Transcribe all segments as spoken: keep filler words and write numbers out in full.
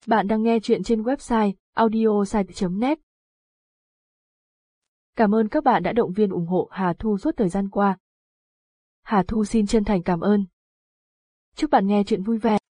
Bạn đang nghe chuyện trên website audiosite chấm net. Cảm ơn các bạn đã động viên ủng hộ Hà Thu suốt thời gian qua. Hà Thu xin chân thành cảm ơn. Chúc bạn nghe chuyện vui vẻ.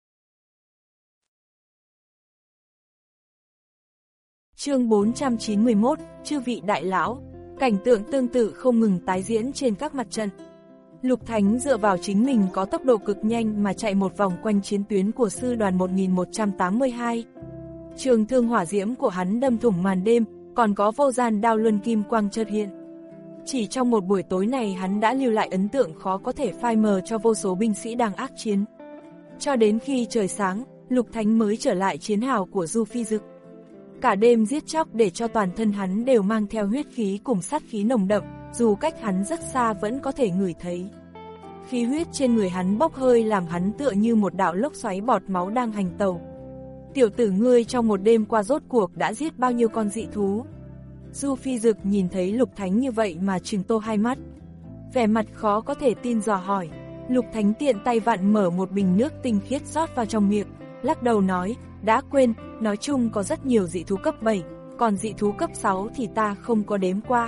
Chương bốn trăm chín mươi mốt, Chư vị đại lão. Cảnh tượng tương tự không ngừng tái diễn trên các mặt trận. Lục Thánh dựa vào chính mình có tốc độ cực nhanh mà chạy một vòng quanh chiến tuyến của sư đoàn một nghìn một trăm tám mươi hai. Trường thương hỏa diễm của hắn đâm thủng màn đêm, còn có vô gian đao luân kim quang chợt hiện. Chỉ trong một buổi tối này hắn đã lưu lại ấn tượng khó có thể phai mờ cho vô số binh sĩ đang ác chiến. Cho đến khi trời sáng, Lục Thánh mới trở lại chiến hào của Du Phi Dực. Cả đêm giết chóc để cho toàn thân hắn đều mang theo huyết khí cùng sát khí nồng đậm, dù cách hắn rất xa vẫn có thể ngửi thấy. Khí huyết trên người hắn bốc hơi làm hắn tựa như một đạo lốc xoáy bọt máu đang hành tẩu. Tiểu tử ngươi trong một đêm qua rốt cuộc đã giết bao nhiêu con dị thú? Du Phi Dực nhìn thấy Lục Thánh như vậy mà trừng to hai mắt. Vẻ mặt khó có thể tin dò hỏi. Lục Thánh tiện tay vặn mở một bình nước tinh khiết rót vào trong miệng, lắc đầu nói, đã quên, nói chung có rất nhiều dị thú cấp bảy, còn dị thú cấp sáu thì ta không có đếm qua.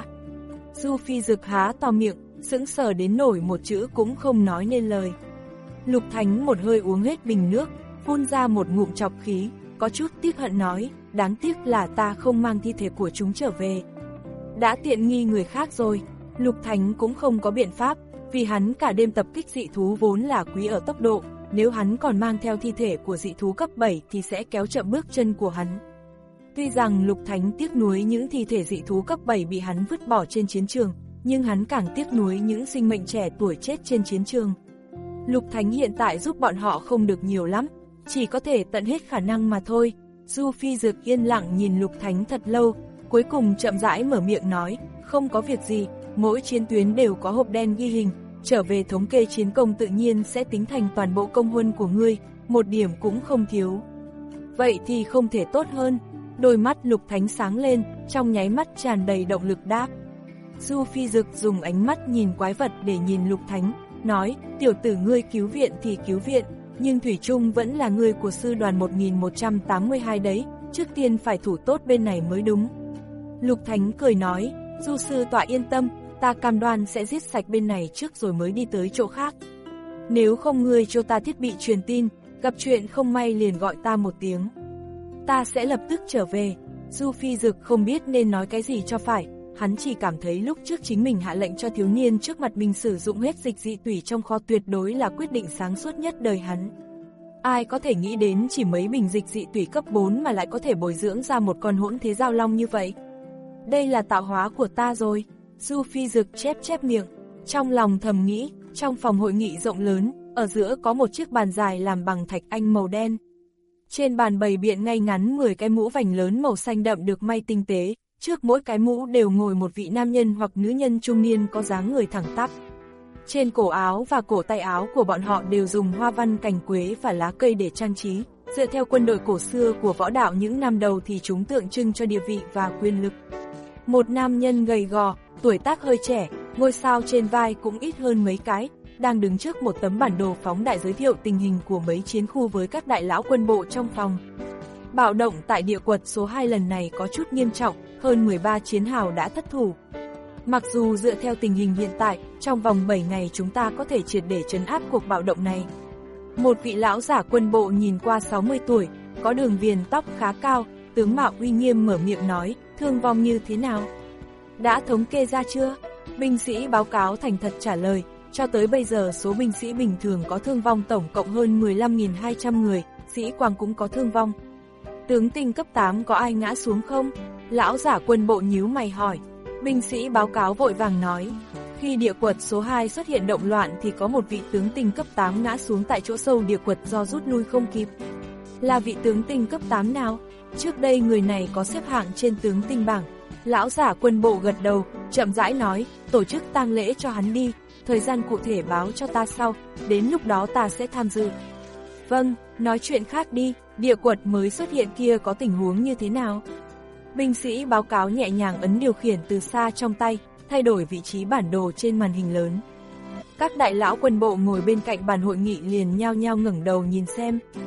Du Phi Dực há to miệng, sững sờ đến nổi một chữ cũng không nói nên lời. Lục Thánh một hơi uống hết bình nước, phun ra một ngụm trọc khí, có chút tiếc hận nói, đáng tiếc là ta không mang thi thể của chúng trở về. Đã tiện nghi người khác rồi. Lục Thánh cũng không có biện pháp, vì hắn cả đêm tập kích dị thú vốn là quý ở tốc độ, nếu hắn còn mang theo thi thể của dị thú cấp bảy thì sẽ kéo chậm bước chân của hắn. Tuy rằng Lục Thánh tiếc nuối những thi thể dị thú cấp bảy bị hắn vứt bỏ trên chiến trường, nhưng hắn càng tiếc nuối những sinh mệnh trẻ tuổi chết trên chiến trường. Lục Thánh hiện tại giúp bọn họ không được nhiều lắm, chỉ có thể tận hết khả năng mà thôi. Du Phi Dực yên lặng nhìn Lục Thánh thật lâu, cuối cùng chậm rãi mở miệng nói, không có việc gì, mỗi chiến tuyến đều có hộp đen ghi hình, trở về thống kê chiến công tự nhiên sẽ tính thành toàn bộ công huân của ngươi, một điểm cũng không thiếu. Vậy thì không thể tốt hơn. Đôi mắt Lục Thánh sáng lên, trong nháy mắt tràn đầy động lực đáp. Du Phi Dực dùng ánh mắt nhìn quái vật để nhìn Lục Thánh, nói, tiểu tử ngươi cứu viện thì cứu viện, nhưng thủy chung vẫn là ngươi của sư đoàn một nghìn một trăm tám mươi hai đấy, trước tiên phải thủ tốt bên này mới đúng. Lục Thánh cười nói, Du sư tọa yên tâm, ta cam đoan sẽ giết sạch bên này trước rồi mới đi tới chỗ khác. Nếu không ngươi cho ta thiết bị truyền tin, gặp chuyện không may liền gọi ta một tiếng. Ta sẽ lập tức trở về. Du Phi Dực không biết nên nói cái gì cho phải, hắn chỉ cảm thấy lúc trước chính mình hạ lệnh cho thiếu niên trước mặt mình sử dụng hết dịch dị tủy trong kho tuyệt đối là quyết định sáng suốt nhất đời hắn. Ai có thể nghĩ đến chỉ mấy bình dịch dị tủy cấp bốn mà lại có thể bồi dưỡng ra một con hỗn thế giao long như vậy. Đây là tạo hóa của ta rồi. Du Phi Dực chép chép miệng, trong lòng thầm nghĩ. Trong phòng hội nghị rộng lớn, ở giữa có một chiếc bàn dài làm bằng thạch anh màu đen. Trên bàn bày biện ngay ngắn mười cái mũ vành lớn màu xanh đậm được may tinh tế, trước mỗi cái mũ đều ngồi một vị nam nhân hoặc nữ nhân trung niên có dáng người thẳng tắp. Trên cổ áo và cổ tay áo của bọn họ đều dùng hoa văn cành quế và lá cây để trang trí, dựa theo quân đội cổ xưa của võ đạo những năm đầu thì chúng tượng trưng cho địa vị và quyền lực. Một nam nhân gầy gò, tuổi tác hơi trẻ, ngôi sao trên vai cũng ít hơn mấy cái, đang đứng trước một tấm bản đồ phóng đại giới thiệu tình hình của mấy chiến khu với các đại lão quân bộ trong phòng. Bạo động tại địa quật số hai lần này có chút nghiêm trọng, hơn mười ba chiến hào đã thất thủ. Mặc dù dựa theo tình hình hiện tại, trong vòng bảy ngày chúng ta có thể triệt để trấn áp cuộc bạo động này. Một vị lão giả quân bộ nhìn qua sáu mươi tuổi, có đường viền tóc khá cao, tướng mạo uy nghiêm mở miệng nói, thương vong như thế nào? Đã thống kê ra chưa? Binh sĩ báo cáo thành thật trả lời, cho tới bây giờ số binh sĩ bình thường có thương vong tổng cộng hơn mười lăm nghìn hai trăm người, sĩ quan cũng có thương vong. Tướng tinh cấp tám có ai ngã xuống không? Lão giả quân bộ nhíu mày hỏi. Binh sĩ báo cáo vội vàng nói, khi địa quật số hai xuất hiện động loạn thì có một vị tướng tinh cấp tám ngã xuống tại chỗ sâu địa quật do rút lui không kịp. Là vị tướng tinh cấp tám nào? Trước đây người này có xếp hạng trên tướng tinh bảng. Lão giả quân bộ gật đầu, chậm rãi nói, tổ chức tang lễ cho hắn đi, thời gian cụ thể báo cho ta sau, đến lúc đó ta sẽ tham dự. Vâng, nói chuyện khác đi, địa quật mới xuất hiện kia có tình huống như thế nào? Binh sĩ báo cáo nhẹ nhàng ấn điều khiển từ xa trong tay, thay đổi vị trí bản đồ trên màn hình lớn. Các đại lão quân bộ ngồi bên cạnh bàn hội nghị liền nhao nhao ngẩng đầu nhìn xem.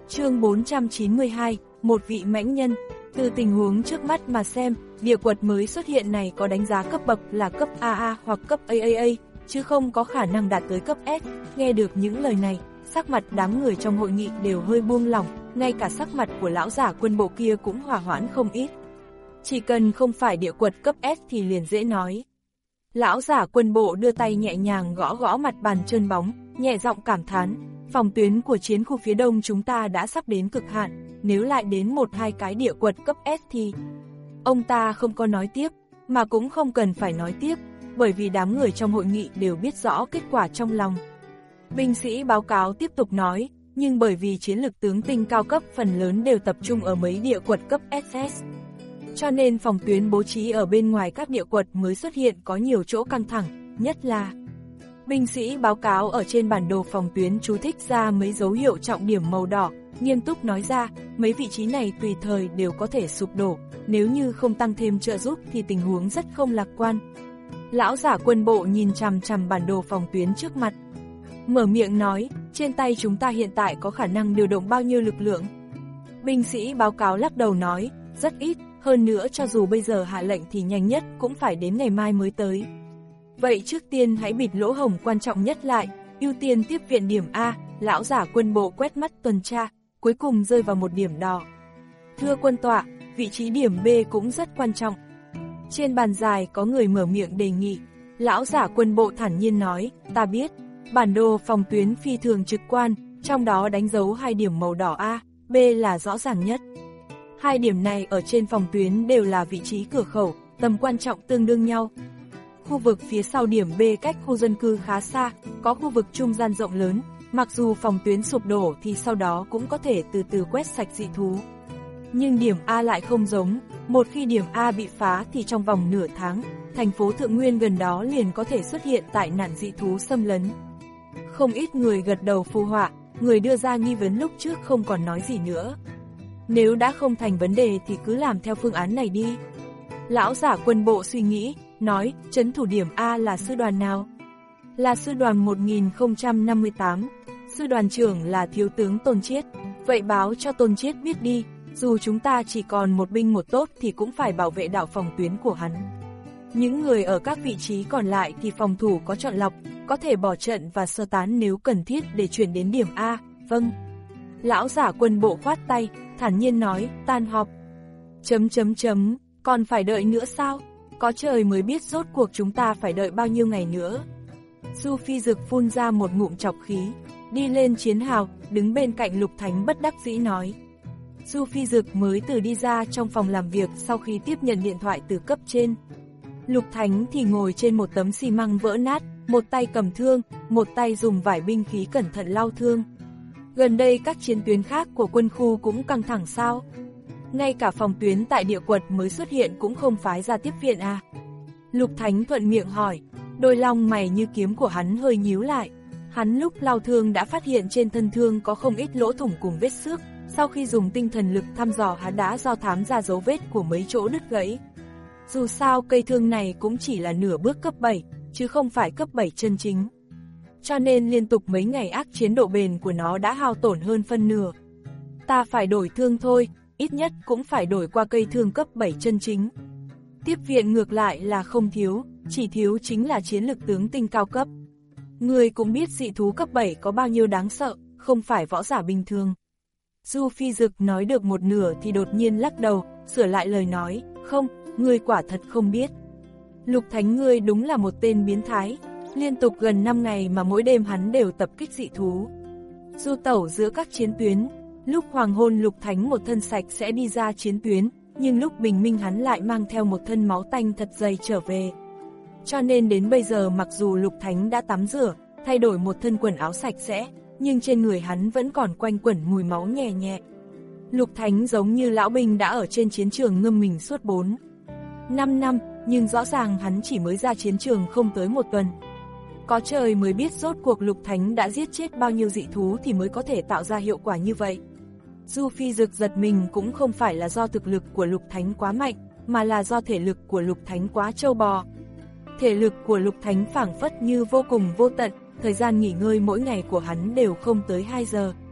Chương bốn trăm chín mươi hai, một vị mãnh nhân. Từ tình huống trước mắt mà xem, địa quật mới xuất hiện này có đánh giá cấp bậc là cấp a a hoặc cấp a a a, chứ không có khả năng đạt tới cấp S. Nghe được những lời này, sắc mặt đám người trong hội nghị đều hơi buông lỏng, ngay cả sắc mặt của lão giả quân bộ kia cũng hòa hoãn không ít. Chỉ cần không phải địa quật cấp S thì liền dễ nói. Lão giả quân bộ đưa tay nhẹ nhàng gõ gõ mặt bàn trơn bóng, nhẹ giọng cảm thán, phòng tuyến của chiến khu phía đông chúng ta đã sắp đến cực hạn, nếu lại đến một hai cái địa quật cấp S thì... Ông ta không có nói tiếp, mà cũng không cần phải nói tiếp, bởi vì đám người trong hội nghị đều biết rõ kết quả trong lòng. Binh sĩ báo cáo tiếp tục nói, nhưng bởi vì chiến lực tướng tinh cao cấp phần lớn đều tập trung ở mấy địa quật cấp ét ét, cho nên phòng tuyến bố trí ở bên ngoài các địa quật mới xuất hiện có nhiều chỗ căng thẳng, nhất là... Binh sĩ báo cáo ở trên bản đồ phòng tuyến chú thích ra mấy dấu hiệu trọng điểm màu đỏ, nghiêm túc nói ra, mấy vị trí này tùy thời đều có thể sụp đổ, nếu như không tăng thêm trợ giúp thì tình huống rất không lạc quan. Lão giả quân bộ nhìn chằm chằm bản đồ phòng tuyến trước mặt, mở miệng nói, trên tay chúng ta hiện tại có khả năng điều động bao nhiêu lực lượng? Binh sĩ báo cáo lắc đầu nói, rất ít, hơn nữa cho dù bây giờ hạ lệnh thì nhanh nhất cũng phải đến ngày mai mới tới. Vậy trước tiên hãy bịt lỗ hổng quan trọng nhất lại, ưu tiên tiếp viện điểm A, lão giả quân bộ quét mắt tuần tra, cuối cùng rơi vào một điểm đỏ. Thưa quân tọa, vị trí điểm B cũng rất quan trọng. Trên bàn dài có người mở miệng đề nghị, lão giả quân bộ thản nhiên nói, ta biết, bản đồ phòng tuyến phi thường trực quan, trong đó đánh dấu hai điểm màu đỏ A, B là rõ ràng nhất. Hai điểm này ở trên phòng tuyến đều là vị trí cửa khẩu, tầm quan trọng tương đương nhau. Khu vực phía sau điểm B cách khu dân cư khá xa, có khu vực trung gian rộng lớn, mặc dù phòng tuyến sụp đổ thì sau đó cũng có thể từ từ quét sạch dị thú. Nhưng điểm A lại không giống, một khi điểm A bị phá thì trong vòng nửa tháng, thành phố Thượng Nguyên gần đó liền có thể xuất hiện tai nạn dị thú xâm lấn. Không ít người gật đầu phù họa, người đưa ra nghi vấn lúc trước không còn nói gì nữa. Nếu đã không thành vấn đề thì cứ làm theo phương án này đi. Lão giả quân bộ suy nghĩ, nói, trấn thủ điểm A là sư đoàn nào? Là sư đoàn một nghìn không trăm năm mươi tám, sư đoàn trưởng là thiếu tướng Tôn Chiết. Vậy báo cho Tôn Chiết biết đi, dù chúng ta chỉ còn một binh một tốt thì cũng phải bảo vệ đạo phòng tuyến của hắn. Những người ở các vị trí còn lại thì phòng thủ có chọn lọc, có thể bỏ trận và sơ tán nếu cần thiết để chuyển đến điểm A, vâng. Lão giả quân bộ khoát tay, thản nhiên nói, tan họp. Chấm chấm chấm, còn phải đợi nữa sao? Có trời mới biết rốt cuộc chúng ta phải đợi bao nhiêu ngày nữa. Du Phi Dực phun ra một ngụm chọc khí, đi lên chiến hào, đứng bên cạnh Lục Thánh bất đắc dĩ nói. Du Phi Dực mới từ đi ra trong phòng làm việc sau khi tiếp nhận điện thoại từ cấp trên. Lục Thánh thì ngồi trên một tấm xi măng vỡ nát, một tay cầm thương, một tay dùng vải binh khí cẩn thận lau thương. Gần đây các chiến tuyến khác của quân khu cũng căng thẳng sao? Ngay cả phòng tuyến tại địa quật mới xuất hiện cũng không phái ra tiếp viện à? Lục Thánh thuận miệng hỏi, đôi lông mày như kiếm của hắn hơi nhíu lại. Hắn lúc lau thương đã phát hiện trên thân thương có không ít lỗ thủng cùng vết xước, sau khi dùng tinh thần lực thăm dò hắn đã do thám ra dấu vết của mấy chỗ đứt gãy. Dù sao cây thương này cũng chỉ là nửa bước cấp bảy, chứ không phải cấp bảy chân chính. Cho nên liên tục mấy ngày ác chiến độ bền của nó đã hao tổn hơn phân nửa. Ta phải đổi thương thôi, ít nhất cũng phải đổi qua cây thương cấp bảy chân chính. Tiếp viện ngược lại là không thiếu, chỉ thiếu chính là chiến lực tướng tinh cao cấp. Người cũng biết dị thú cấp bảy có bao nhiêu đáng sợ, không phải võ giả bình thường. Du Phi Dực nói được một nửa thì đột nhiên lắc đầu, sửa lại lời nói, không, ngươi quả thật không biết. Lục Thánh ngươi đúng là một tên biến thái, liên tục gần năm ngày mà mỗi đêm hắn đều tập kích dị thú. Du tẩu giữa các chiến tuyến, lúc hoàng hôn Lục Thánh một thân sạch sẽ đi ra chiến tuyến, nhưng lúc bình minh hắn lại mang theo một thân máu tanh thật dày trở về. Cho nên đến bây giờ mặc dù Lục Thánh đã tắm rửa, thay đổi một thân quần áo sạch sẽ, nhưng trên người hắn vẫn còn quanh quẩn mùi máu nhẹ nhẹ. Lục Thánh giống như lão binh đã ở trên chiến trường ngâm mình suốt bốn năm năm, nhưng rõ ràng hắn chỉ mới ra chiến trường không tới một tuần. Có trời mới biết rốt cuộc Lục Thánh đã giết chết bao nhiêu dị thú thì mới có thể tạo ra hiệu quả như vậy. Du Phi Dực giật mình cũng không phải là do thực lực của Lục Thánh quá mạnh, mà là do thể lực của Lục Thánh quá trâu bò. Thể lực của Lục Thánh phảng phất như vô cùng vô tận, thời gian nghỉ ngơi mỗi ngày của hắn đều không tới hai giờ.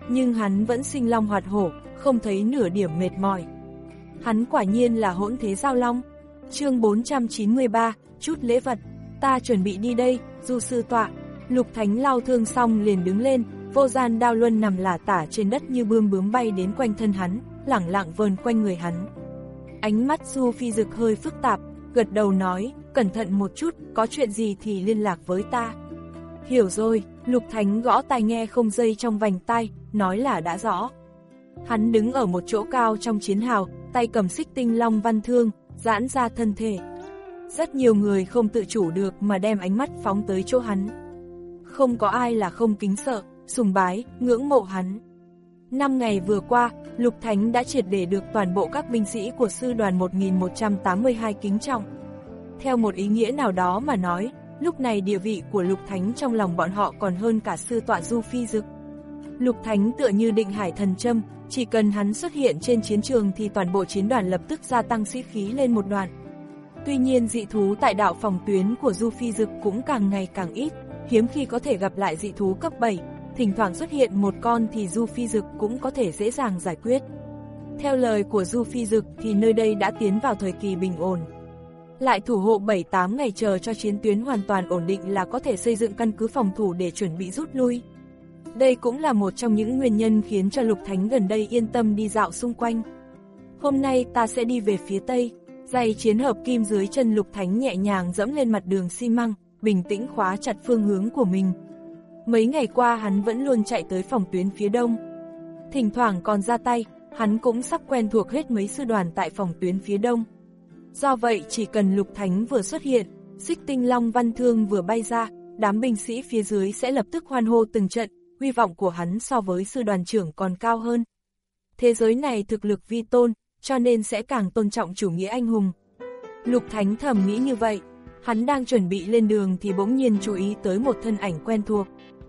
nhưng hắn vẫn sinh long hoạt hổ, không thấy nửa điểm mệt mỏi. Hắn quả nhiên là hỗn thế giao long. Chương bốn trăm chín mươi ba, chút lễ vật. Ta chuẩn bị đi đây, Du sư tọa. Lục Thánh lau thương xong liền đứng lên, vô gian đao luân nằm lả tả trên đất như bươm bướm bay đến quanh thân hắn, lẳng lặng vờn quanh người hắn. Ánh mắt Du Phi Dực hơi phức tạp, gật đầu nói, cẩn thận một chút, có chuyện gì thì liên lạc với ta. Hiểu rồi, Lục Thánh gõ tai nghe không dây trong vành tai, nói là đã rõ. Hắn đứng ở một chỗ cao trong chiến hào, tay cầm xích tinh long văn thương, giãn ra thân thể. Rất nhiều người không tự chủ được mà đem ánh mắt phóng tới chỗ hắn. Không có ai là không kính sợ, sùng bái, ngưỡng mộ hắn. Năm ngày vừa qua, Lục Thánh đã triệt để được toàn bộ các binh sĩ của sư đoàn một nghìn một trăm tám mươi hai kính trọng. Theo một ý nghĩa nào đó mà nói, lúc này địa vị của Lục Thánh trong lòng bọn họ còn hơn cả sư tọa Du Phi Dực. Lục Thánh tựa như định hải thần châm, chỉ cần hắn xuất hiện trên chiến trường thì toàn bộ chiến đoàn lập tức gia tăng sĩ khí lên một đoạn. Tuy nhiên dị thú tại đạo phòng tuyến của Du Phi Dực cũng càng ngày càng ít, hiếm khi có thể gặp lại dị thú cấp bảy, thỉnh thoảng xuất hiện một con thì Du Phi Dực cũng có thể dễ dàng giải quyết. Theo lời của Du Phi Dực thì nơi đây đã tiến vào thời kỳ bình ổn. Lại thủ hộ bảy tám ngày chờ cho chiến tuyến hoàn toàn ổn định là có thể xây dựng căn cứ phòng thủ để chuẩn bị rút lui. Đây cũng là một trong những nguyên nhân khiến cho Lục Thánh gần đây yên tâm đi dạo xung quanh. Hôm nay ta sẽ đi về phía Tây, giày chiến hợp kim dưới chân Lục Thánh nhẹ nhàng dẫm lên mặt đường xi măng, bình tĩnh khóa chặt phương hướng của mình. Mấy ngày qua hắn vẫn luôn chạy tới phòng tuyến phía Đông. Thỉnh thoảng còn ra tay, hắn cũng sắp quen thuộc hết mấy sư đoàn tại phòng tuyến phía Đông. Do vậy chỉ cần Lục Thánh vừa xuất hiện, xích tinh long văn thương vừa bay ra, đám binh sĩ phía dưới sẽ lập tức hoan hô từng trận, hy vọng của hắn so với sư đoàn trưởng còn cao hơn. Thế giới này thực lực vi tôn, cho nên sẽ càng tôn trọng chủ nghĩa anh hùng. Lục Thánh thầm nghĩ như vậy, hắn đang chuẩn bị lên đường thì bỗng nhiên chú ý tới một thân ảnh quen thuộc.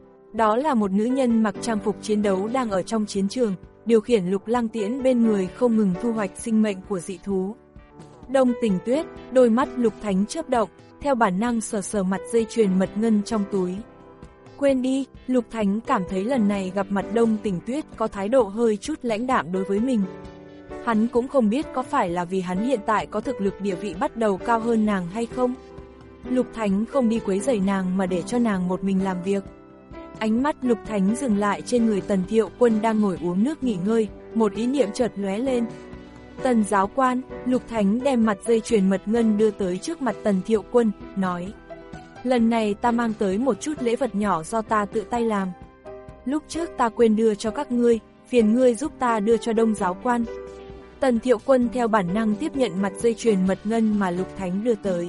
Đó là một nữ nhân mặc trang phục chiến đấu đang ở trong chiến trường, điều khiển lục lăng tiễn bên người không ngừng thu hoạch sinh mệnh của dị thú. Đông Tình Tuyết, đôi mắt Lục Thánh chớp động, theo bản năng sờ sờ mặt dây chuyền mật ngân trong túi. Quên đi, Lục Thánh cảm thấy lần này gặp mặt Đông Tình Tuyết có thái độ hơi chút lãnh đạm đối với mình. Hắn cũng không biết có phải là vì hắn hiện tại có thực lực địa vị bắt đầu cao hơn nàng hay không. Lục Thánh không đi quấy rầy nàng mà để cho nàng một mình làm việc. Ánh mắt Lục Thánh dừng lại trên người Tần Thiệu Quân đang ngồi uống nước nghỉ ngơi, một ý niệm chợt lóe lên. Tần giáo quan, Lục Thánh đem mặt dây chuyền mật ngân đưa tới trước mặt Tần Thiệu Quân, nói: lần này ta mang tới một chút lễ vật nhỏ do ta tự tay làm. Lúc trước ta quên đưa cho các ngươi, phiền ngươi giúp ta đưa cho Đông giáo quan. Tần Thiệu Quân theo bản năng tiếp nhận mặt dây chuyền mật ngân mà Lục Thánh đưa tới.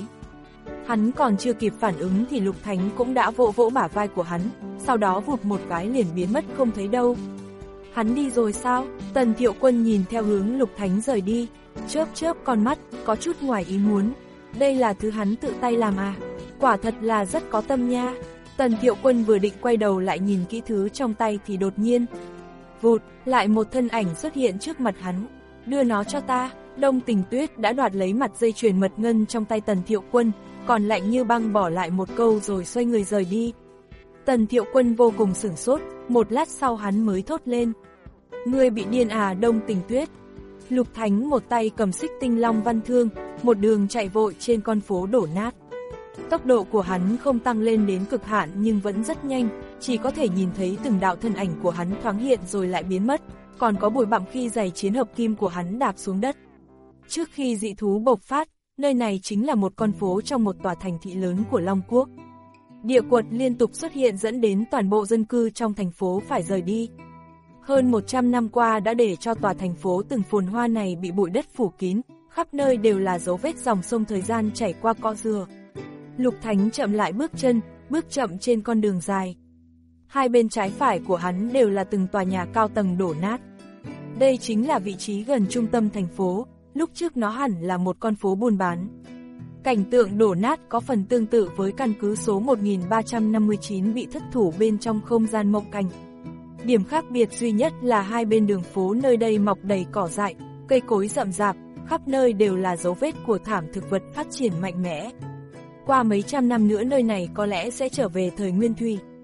Hắn còn chưa kịp phản ứng thì Lục Thánh cũng đã vỗ vỗ bả vai của hắn, sau đó vụt một cái liền biến mất không thấy đâu. Hắn đi rồi sao? Tần Thiệu Quân nhìn theo hướng Lục Thánh rời đi, chớp chớp con mắt, có chút ngoài ý muốn. Đây là thứ hắn tự tay làm à? Quả thật là rất có tâm nha. Tần Thiệu Quân vừa định quay đầu lại nhìn kỹ thứ trong tay thì đột nhiên, vụt, lại một thân ảnh xuất hiện trước mặt hắn. Đưa nó cho ta. Đông Tình Tuyết đã đoạt lấy mặt dây chuyền mật ngân trong tay Tần Thiệu Quân, còn lạnh như băng bỏ lại một câu rồi xoay người rời đi. Tần Thiệu Quân vô cùng sửng sốt, một lát sau hắn mới thốt lên: ngươi bị điên à Đông Tình Tuyết? Lục Thánh một tay cầm xích tinh long văn thương, một đường chạy vội trên con phố đổ nát. Tốc độ của hắn không tăng lên đến cực hạn nhưng vẫn rất nhanh, chỉ có thể nhìn thấy từng đạo thân ảnh của hắn thoáng hiện rồi lại biến mất, còn có bụi bặm khi giày chiến hợp kim của hắn đạp xuống đất. Trước khi dị thú bộc phát, nơi này chính là một con phố trong một tòa thành thị lớn của Long Quốc. Địa quật liên tục xuất hiện dẫn đến toàn bộ dân cư trong thành phố phải rời đi. Hơn một trăm năm qua đã để cho tòa thành phố từng phồn hoa này bị bụi đất phủ kín, khắp nơi đều là dấu vết dòng sông thời gian chảy qua cọ rửa. Lục Thánh chậm lại bước chân, bước chậm trên con đường dài. Hai bên trái phải của hắn đều là từng tòa nhà cao tầng đổ nát. Đây chính là vị trí gần trung tâm thành phố, lúc trước nó hẳn là một con phố buôn bán. Cảnh tượng đổ nát có phần tương tự với căn cứ số một nghìn ba trăm năm mươi chín bị thất thủ bên trong không gian mộng cảnh. Điểm khác biệt duy nhất là hai bên đường phố nơi đây mọc đầy cỏ dại, cây cối rậm rạp, khắp nơi đều là dấu vết của thảm thực vật phát triển mạnh mẽ. Qua mấy trăm năm nữa nơi này có lẽ sẽ trở về thời Nguyên Thủy.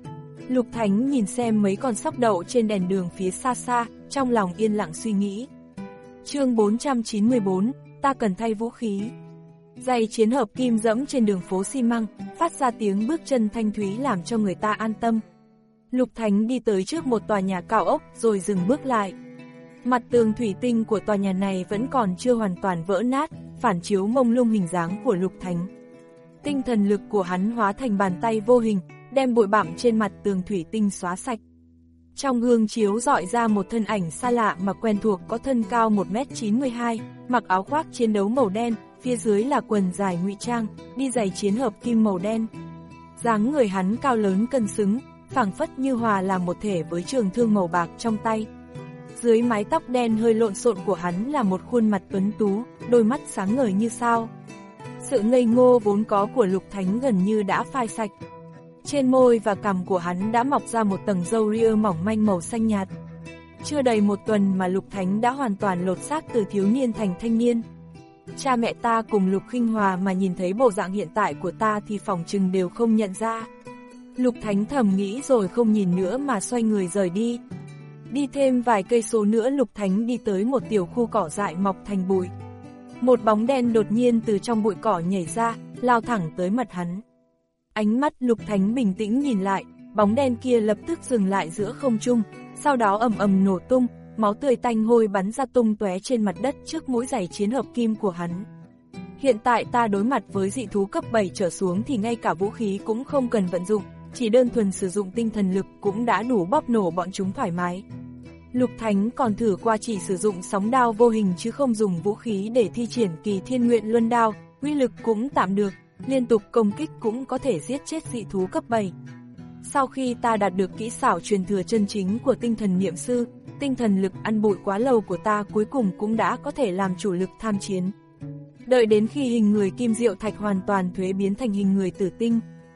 Lục Thánh nhìn xem mấy con sóc đậu trên đèn đường phía xa xa, trong lòng yên lặng suy nghĩ. Chương bốn trăm chín mươi bốn, ta cần thay vũ khí. Giày chiến hợp kim dẫm trên đường phố xi măng, phát ra tiếng bước chân thanh thúy làm cho người ta an tâm. Lục Thánh đi tới trước một tòa nhà cao ốc rồi dừng bước lại. Mặt tường thủy tinh của tòa nhà này vẫn còn chưa hoàn toàn vỡ nát, phản chiếu mông lung hình dáng của Lục Thánh. Tinh thần lực của hắn hóa thành bàn tay vô hình, đem bụi bặm trên mặt tường thủy tinh xóa sạch. Trong gương chiếu dọi ra một thân ảnh xa lạ mà quen thuộc, có thân cao một mét chín mươi hai, mặc áo khoác chiến đấu màu đen, phía dưới là quần dài ngụy trang, đi giày chiến hợp kim màu đen. Dáng người hắn cao lớn cân xứng, phảng phất như hòa làm một thể với trường thương màu bạc trong tay. Dưới mái tóc đen hơi lộn xộn của hắn là một khuôn mặt tuấn tú, đôi mắt sáng ngời như sao. Sự ngây ngô vốn có của Lục Thánh gần như đã phai sạch. Trên môi và cằm của hắn đã mọc ra một tầng râu ria mỏng manh màu xanh nhạt. Chưa đầy một tuần mà Lục Thánh đã hoàn toàn lột xác từ thiếu niên thành thanh niên. Cha mẹ ta cùng Lục Khinh Hòa mà nhìn thấy bộ dạng hiện tại của ta thì phỏng chừng đều không nhận ra. Lục Thánh thầm nghĩ rồi không nhìn nữa mà xoay người rời đi. Đi thêm vài cây số nữa Lục Thánh đi tới một tiểu khu cỏ dại mọc thành bụi. Một bóng đen đột nhiên từ trong bụi cỏ nhảy ra, lao thẳng tới mặt hắn. Ánh mắt Lục Thánh bình tĩnh nhìn lại, bóng đen kia lập tức dừng lại giữa không trung, sau đó ầm ầm nổ tung, máu tươi tanh hôi bắn ra tung tóe trên mặt đất trước mũi giày chiến hợp kim của hắn. Hiện tại ta đối mặt với dị thú cấp bảy trở xuống thì ngay cả vũ khí cũng không cần vận dụng, chỉ đơn thuần sử dụng tinh thần lực cũng đã đủ bóp nổ bọn chúng thoải mái. Lục Thánh còn thử qua chỉ sử dụng sóng đao vô hình chứ không dùng vũ khí để thi triển Kỳ Thiên Nguyện Luân Đao, uy lực cũng tạm được, liên tục công kích cũng có thể giết chết dị thú cấp bảy. Sau khi ta đạt được kỹ xảo truyền thừa chân chính của tinh thần niệm sư, tinh thần lực ăn bụi quá lâu của ta cuối cùng cũng đã có thể làm chủ lực tham chiến. Đợi đến khi hình người Kim Diệu Thạch hoàn toàn thuế biến thành hình người tử tinh,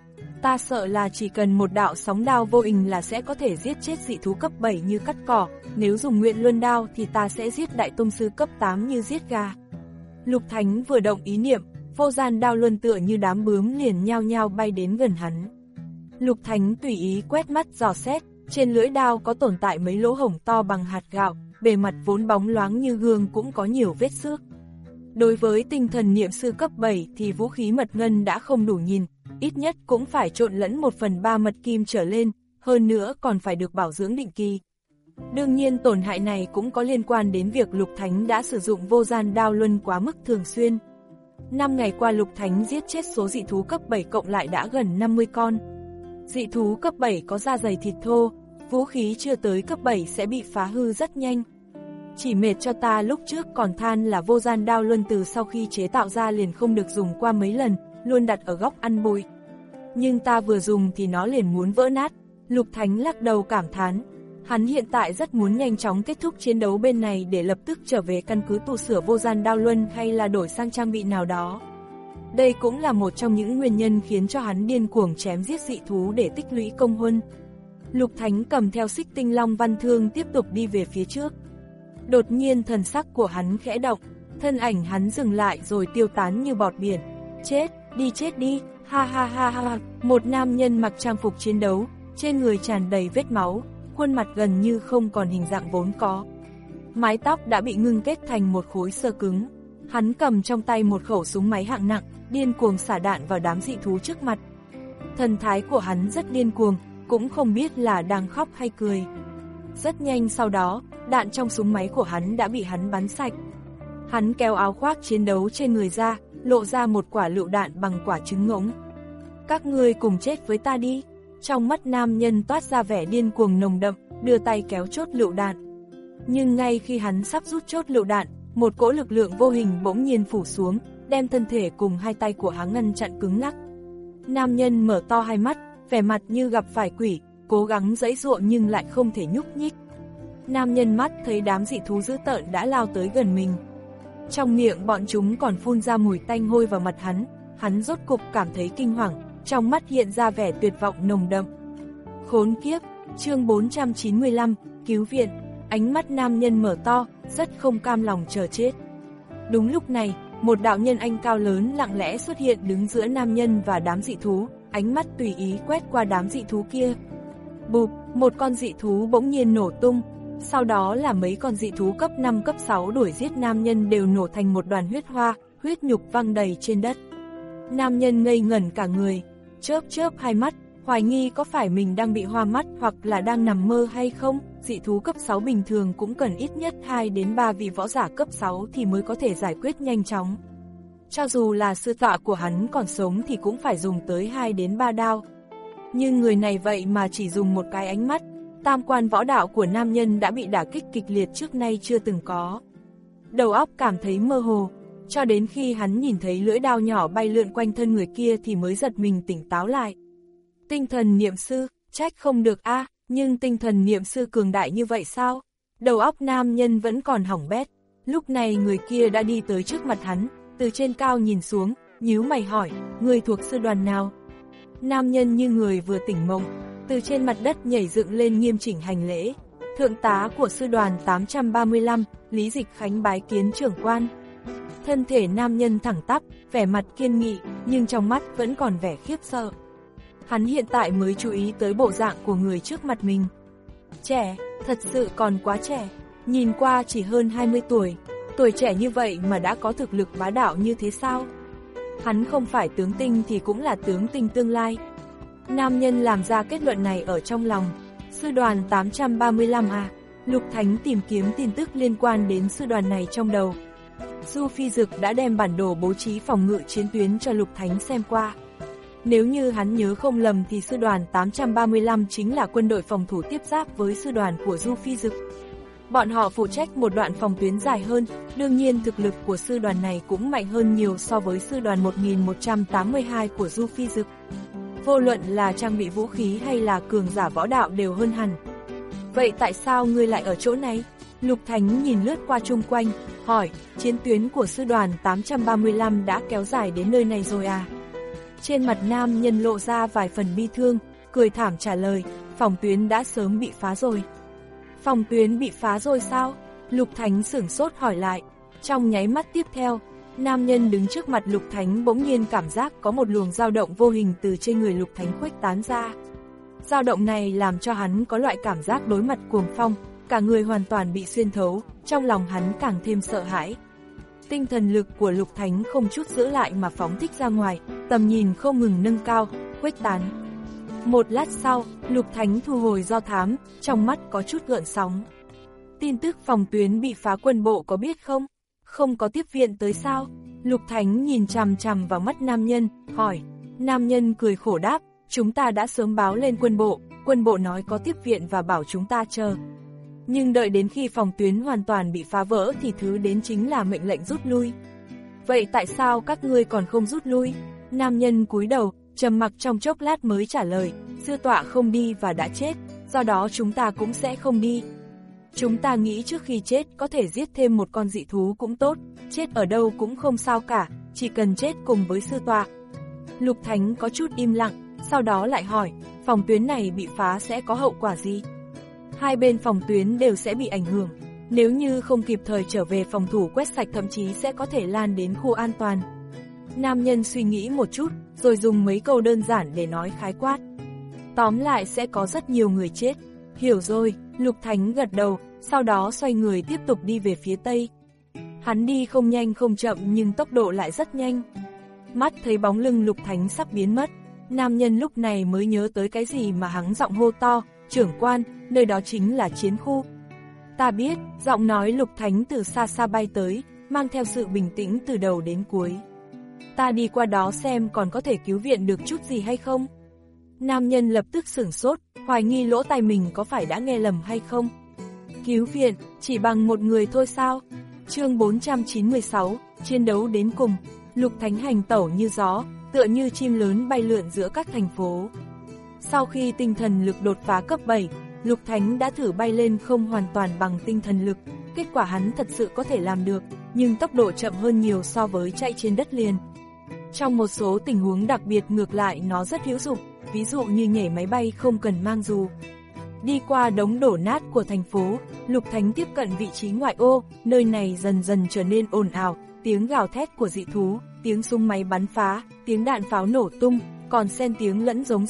ta sợ là chỉ cần một đạo sóng đao vô hình là sẽ có thể giết chết dị thú cấp bảy như cắt cỏ, nếu dùng Nguyện Luân Đao thì ta sẽ giết đại tông sư cấp tám như giết gà. Lục Thánh vừa động ý niệm, vô gian đao luân tựa như đám bướm liền nhao nhao bay đến gần hắn. Lục Thánh tùy ý quét mắt dò xét, trên lưỡi đao có tồn tại mấy lỗ hổng to bằng hạt gạo, bề mặt vốn bóng loáng như gương cũng có nhiều vết xước. Đối với tinh thần niệm sư cấp bảy thì vũ khí mật ngân đã không đủ nhìn, ít nhất cũng phải trộn lẫn một phần ba mật kim trở lên, hơn nữa còn phải được bảo dưỡng định kỳ. Đương nhiên tổn hại này cũng có liên quan đến việc Lục Thánh đã sử dụng vô gian đao luân quá mức thường xuyên. Năm ngày qua Lục Thánh giết chết số dị thú cấp bảy cộng lại đã gần năm mươi con. Dị thú cấp bảy có da dày thịt thô, vũ khí chưa tới cấp bảy sẽ bị phá hư rất nhanh. Chỉ mệt cho ta lúc trước còn than là vô gian đao luân từ sau khi chế tạo ra liền không được dùng qua mấy lần, luôn đặt ở góc ăn bụi. Nhưng ta vừa dùng thì nó liền muốn vỡ nát. Lục Thánh lắc đầu cảm thán. Hắn hiện tại rất muốn nhanh chóng kết thúc chiến đấu bên này để lập tức trở về căn cứ tu sửa vô gian đao luân hay là đổi sang trang bị nào đó. Đây cũng là một trong những nguyên nhân khiến cho hắn điên cuồng chém giết dị thú để tích lũy công huân. Lục Thánh cầm theo xích tinh long văn thương tiếp tục đi về phía trước. Đột nhiên thần sắc của hắn khẽ động, thân ảnh hắn dừng lại rồi tiêu tán như bọt biển. Chết, đi chết đi, ha ha ha ha. Một nam nhân mặc trang phục chiến đấu, trên người tràn đầy vết máu, khuôn mặt gần như không còn hình dạng vốn có. Mái tóc đã bị ngưng kết thành một khối xơ cứng. Hắn cầm trong tay một khẩu súng máy hạng nặng, điên cuồng xả đạn vào đám dị thú trước mặt. Thần thái của hắn rất điên cuồng, cũng không biết là đang khóc hay cười. Rất nhanh sau đó, đạn trong súng máy của hắn đã bị hắn bắn sạch. Hắn kéo áo khoác chiến đấu trên người ra, lộ ra một quả lựu đạn bằng quả trứng ngỗng. Các ngươi cùng chết với ta đi. Trong mắt nam nhân toát ra vẻ điên cuồng nồng đậm, đưa tay kéo chốt lựu đạn. Nhưng ngay khi hắn sắp rút chốt lựu đạn, một cỗ lực lượng vô hình bỗng nhiên phủ xuống, đem thân thể cùng hai tay của hắn ngăn chặn cứng ngắc. Nam nhân mở to hai mắt, vẻ mặt như gặp phải quỷ, cố gắng giãy giụa nhưng lại không thể nhúc nhích. Nam nhân mắt thấy đám dị thú dữ tợn đã lao tới gần mình. Trong miệng bọn chúng còn phun ra mùi tanh hôi vào mặt hắn, hắn rốt cục cảm thấy kinh hoàng, trong mắt hiện ra vẻ tuyệt vọng nồng đậm. Khốn kiếp, chương bốn trăm chín mươi lăm, cứu viện. Ánh mắt nam nhân mở to, rất không cam lòng chờ chết. Đúng lúc này, một đạo nhân anh cao lớn lặng lẽ xuất hiện đứng giữa nam nhân và đám dị thú, ánh mắt tùy ý quét qua đám dị thú kia. Bụp, một con dị thú bỗng nhiên nổ tung, sau đó là mấy con dị thú cấp năm cấp sáu đuổi giết nam nhân đều nổ thành một đoàn huyết hoa, huyết nhục văng đầy trên đất. Nam nhân ngây ngẩn cả người, chớp chớp hai mắt, hoài nghi có phải mình đang bị hoa mắt hoặc là đang nằm mơ hay không. Dị thú cấp sáu bình thường cũng cần ít nhất hai đến ba vị võ giả cấp sáu thì mới có thể giải quyết nhanh chóng. Cho dù là sư tọa của hắn còn sống thì cũng phải dùng tới hai đến ba đao. Nhưng người này vậy mà chỉ dùng một cái ánh mắt, tam quan võ đạo của nam nhân đã bị đả kích kịch liệt trước nay chưa từng có. Đầu óc cảm thấy mơ hồ, cho đến khi hắn nhìn thấy lưỡi đao nhỏ bay lượn quanh thân người kia thì mới giật mình tỉnh táo lại. Tinh thần niệm sư, trách không được a, à, nhưng tinh thần niệm sư cường đại như vậy sao? Đầu óc nam nhân vẫn còn hỏng bét. Lúc này người kia đã đi tới trước mặt hắn, từ trên cao nhìn xuống, nhíu mày hỏi, người thuộc sư đoàn nào? Nam nhân như người vừa tỉnh mộng, từ trên mặt đất nhảy dựng lên nghiêm chỉnh hành lễ. Thượng tá của sư đoàn tám trăm ba mươi lăm, Lý Dịch Khánh bái kiến trưởng quan. Thân thể nam nhân thẳng tắp, vẻ mặt kiên nghị, nhưng trong mắt vẫn còn vẻ khiếp sợ. Hắn hiện tại mới chú ý tới bộ dạng của người trước mặt mình. Trẻ, thật sự còn quá trẻ, nhìn qua chỉ hơn hai mươi tuổi, tuổi trẻ như vậy mà đã có thực lực bá đạo như thế sao? Hắn không phải tướng tinh thì cũng là tướng tinh tương lai. Nam nhân làm ra kết luận này ở trong lòng. Sư đoàn tám trăm ba mươi lăm à? Lục Thánh tìm kiếm tin tức liên quan đến sư đoàn này trong đầu. Du Phi Dực đã đem bản đồ bố trí phòng ngự chiến tuyến cho Lục Thánh xem qua. Nếu như hắn nhớ không lầm thì sư đoàn tám trăm ba mươi lăm chính là quân đội phòng thủ tiếp giáp với sư đoàn của Du Phi Dực. Bọn họ phụ trách một đoạn phòng tuyến dài hơn, đương nhiên thực lực của sư đoàn này cũng mạnh hơn nhiều so với sư đoàn một nghìn một trăm tám mươi hai của Du Phi Dực. Vô luận là trang bị vũ khí hay là cường giả võ đạo đều hơn hẳn. Vậy tại sao ngươi lại ở chỗ này? Lục Thánh nhìn lướt qua chung quanh, hỏi, chiến tuyến của sư đoàn tám trăm ba mươi lăm đã kéo dài đến nơi này rồi à? Trên mặt nam nhân lộ ra vài phần bi thương, cười thảm trả lời, phòng tuyến đã sớm bị phá rồi. Phòng tuyến bị phá rồi sao? Lục Thánh sửng sốt hỏi lại. Trong nháy mắt tiếp theo, nam nhân đứng trước mặt Lục Thánh bỗng nhiên cảm giác có một luồng dao động vô hình từ trên người Lục Thánh khuếch tán ra. Dao động này làm cho hắn có loại cảm giác đối mặt cuồng phong, cả người hoàn toàn bị xuyên thấu, trong lòng hắn càng thêm sợ hãi. Tinh thần lực của Lục Thánh không chút giữ lại mà phóng thích ra ngoài, tầm nhìn không ngừng nâng cao, khuếch tán. Một lát sau, Lục Thánh thu hồi do thám, trong mắt có chút gợn sóng. Tin tức phòng tuyến bị phá quân bộ có biết không? Không có tiếp viện tới sao? Lục Thánh nhìn chằm chằm vào mắt nam nhân, hỏi. Nam nhân cười khổ đáp, chúng ta đã sớm báo lên quân bộ, quân bộ nói có tiếp viện và bảo chúng ta chờ. Nhưng đợi đến khi phòng tuyến hoàn toàn bị phá vỡ thì thứ đến chính là mệnh lệnh rút lui. Vậy tại sao các ngươi còn không rút lui? Nam nhân cúi đầu, trầm mặc trong chốc lát mới trả lời, sư tọa không đi và đã chết, do đó chúng ta cũng sẽ không đi. Chúng ta nghĩ trước khi chết có thể giết thêm một con dị thú cũng tốt, chết ở đâu cũng không sao cả, chỉ cần chết cùng với sư tọa. Lục Thánh có chút im lặng, sau đó lại hỏi, phòng tuyến này bị phá sẽ có hậu quả gì? Hai bên phòng tuyến đều sẽ bị ảnh hưởng, nếu như không kịp thời trở về phòng thủ quét sạch thậm chí sẽ có thể lan đến khu an toàn. Nam nhân suy nghĩ một chút, rồi dùng mấy câu đơn giản để nói khái quát. Tóm lại sẽ có rất nhiều người chết. Hiểu rồi, Lục Thánh gật đầu, sau đó xoay người tiếp tục đi về phía tây. Hắn đi không nhanh không chậm nhưng tốc độ lại rất nhanh. Mắt thấy bóng lưng Lục Thánh sắp biến mất, nam nhân lúc này mới nhớ tới cái gì mà hắn giọng hô to, trưởng quan, nơi đó chính là chiến khu. Ta biết, giọng nói Lục Thánh từ xa xa bay tới, mang theo sự bình tĩnh từ đầu đến cuối. Ta đi qua đó xem còn có thể cứu viện được chút gì hay không? Nam nhân lập tức sửng sốt, hoài nghi lỗ tai mình có phải đã nghe lầm hay không? Cứu viện, chỉ bằng một người thôi sao? Chương bốn trăm chín mươi sáu, chiến đấu đến cùng. Lục Thánh hành tẩu như gió, tựa như chim lớn bay lượn giữa các thành phố. Sau khi tinh thần lực đột phá cấp bảy, Lục Thánh đã thử bay lên không hoàn toàn bằng tinh thần lực. Kết quả hắn thật sự có thể làm được, nhưng tốc độ chậm hơn nhiều so với chạy trên đất liền. Trong một số tình huống đặc biệt ngược lại nó rất hữu dụng, ví dụ như nhảy máy bay không cần mang dù. Đi qua đống đổ nát của thành phố, Lục Thánh tiếp cận vị trí ngoại ô, nơi này dần dần trở nên ồn ào, tiếng gào thét của dị thú, tiếng súng máy bắn phá, tiếng đạn pháo nổ tung, còn xen tiếng lẫn giống giận,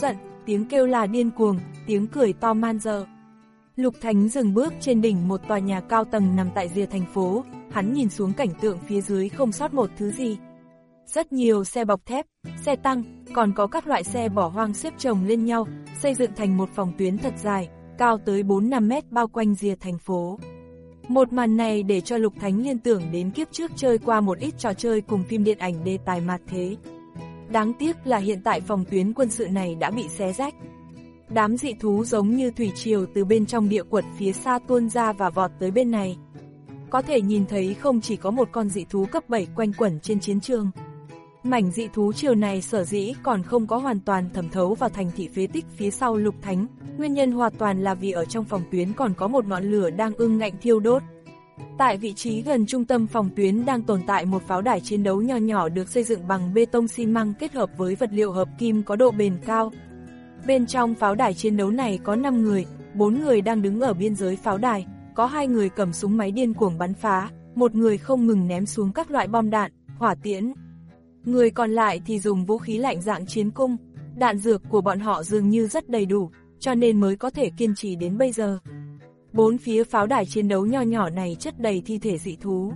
tiếng kêu là điên cuồng, tiếng cười to man dợ. Lục Thánh dừng bước trên đỉnh một tòa nhà cao tầng nằm tại rìa thành phố, hắn nhìn xuống cảnh tượng phía dưới không sót một thứ gì. Rất nhiều xe bọc thép, xe tăng, còn có các loại xe bỏ hoang xếp chồng lên nhau, xây dựng thành một phòng tuyến thật dài, cao tới bốn năm mét bao quanh rìa thành phố. Một màn này để cho Lục Thánh liên tưởng đến kiếp trước chơi qua một ít trò chơi cùng phim điện ảnh đề tài mạt thế. Đáng tiếc là hiện tại phòng tuyến quân sự này đã bị xé rách. Đám dị thú giống như thủy triều từ bên trong địa quật phía xa tuôn ra và vọt tới bên này. Có thể nhìn thấy không chỉ có một con dị thú cấp bảy quanh quẩn trên chiến trường. Mảnh dị thú triều này sở dĩ còn không có hoàn toàn thẩm thấu vào thành thị phế tích phía sau Lục Thánh, nguyên nhân hoàn toàn là vì ở trong phòng tuyến còn có một ngọn lửa đang ưng ngạnh thiêu đốt. Tại vị trí gần trung tâm phòng tuyến đang tồn tại một pháo đài chiến đấu nho nhỏ được xây dựng bằng bê tông xi măng kết hợp với vật liệu hợp kim có độ bền cao. Bên trong pháo đài chiến đấu này có năm người, bốn người đang đứng ở biên giới pháo đài, có hai người cầm súng máy điên cuồng bắn phá, một người không ngừng ném xuống các loại bom đạn, hỏa tiễn. Người còn lại thì dùng vũ khí lạnh dạng chiến cung, đạn dược của bọn họ dường như rất đầy đủ, cho nên mới có thể kiên trì đến bây giờ. Bốn phía pháo đài chiến đấu nho nhỏ này chất đầy thi thể dị thú.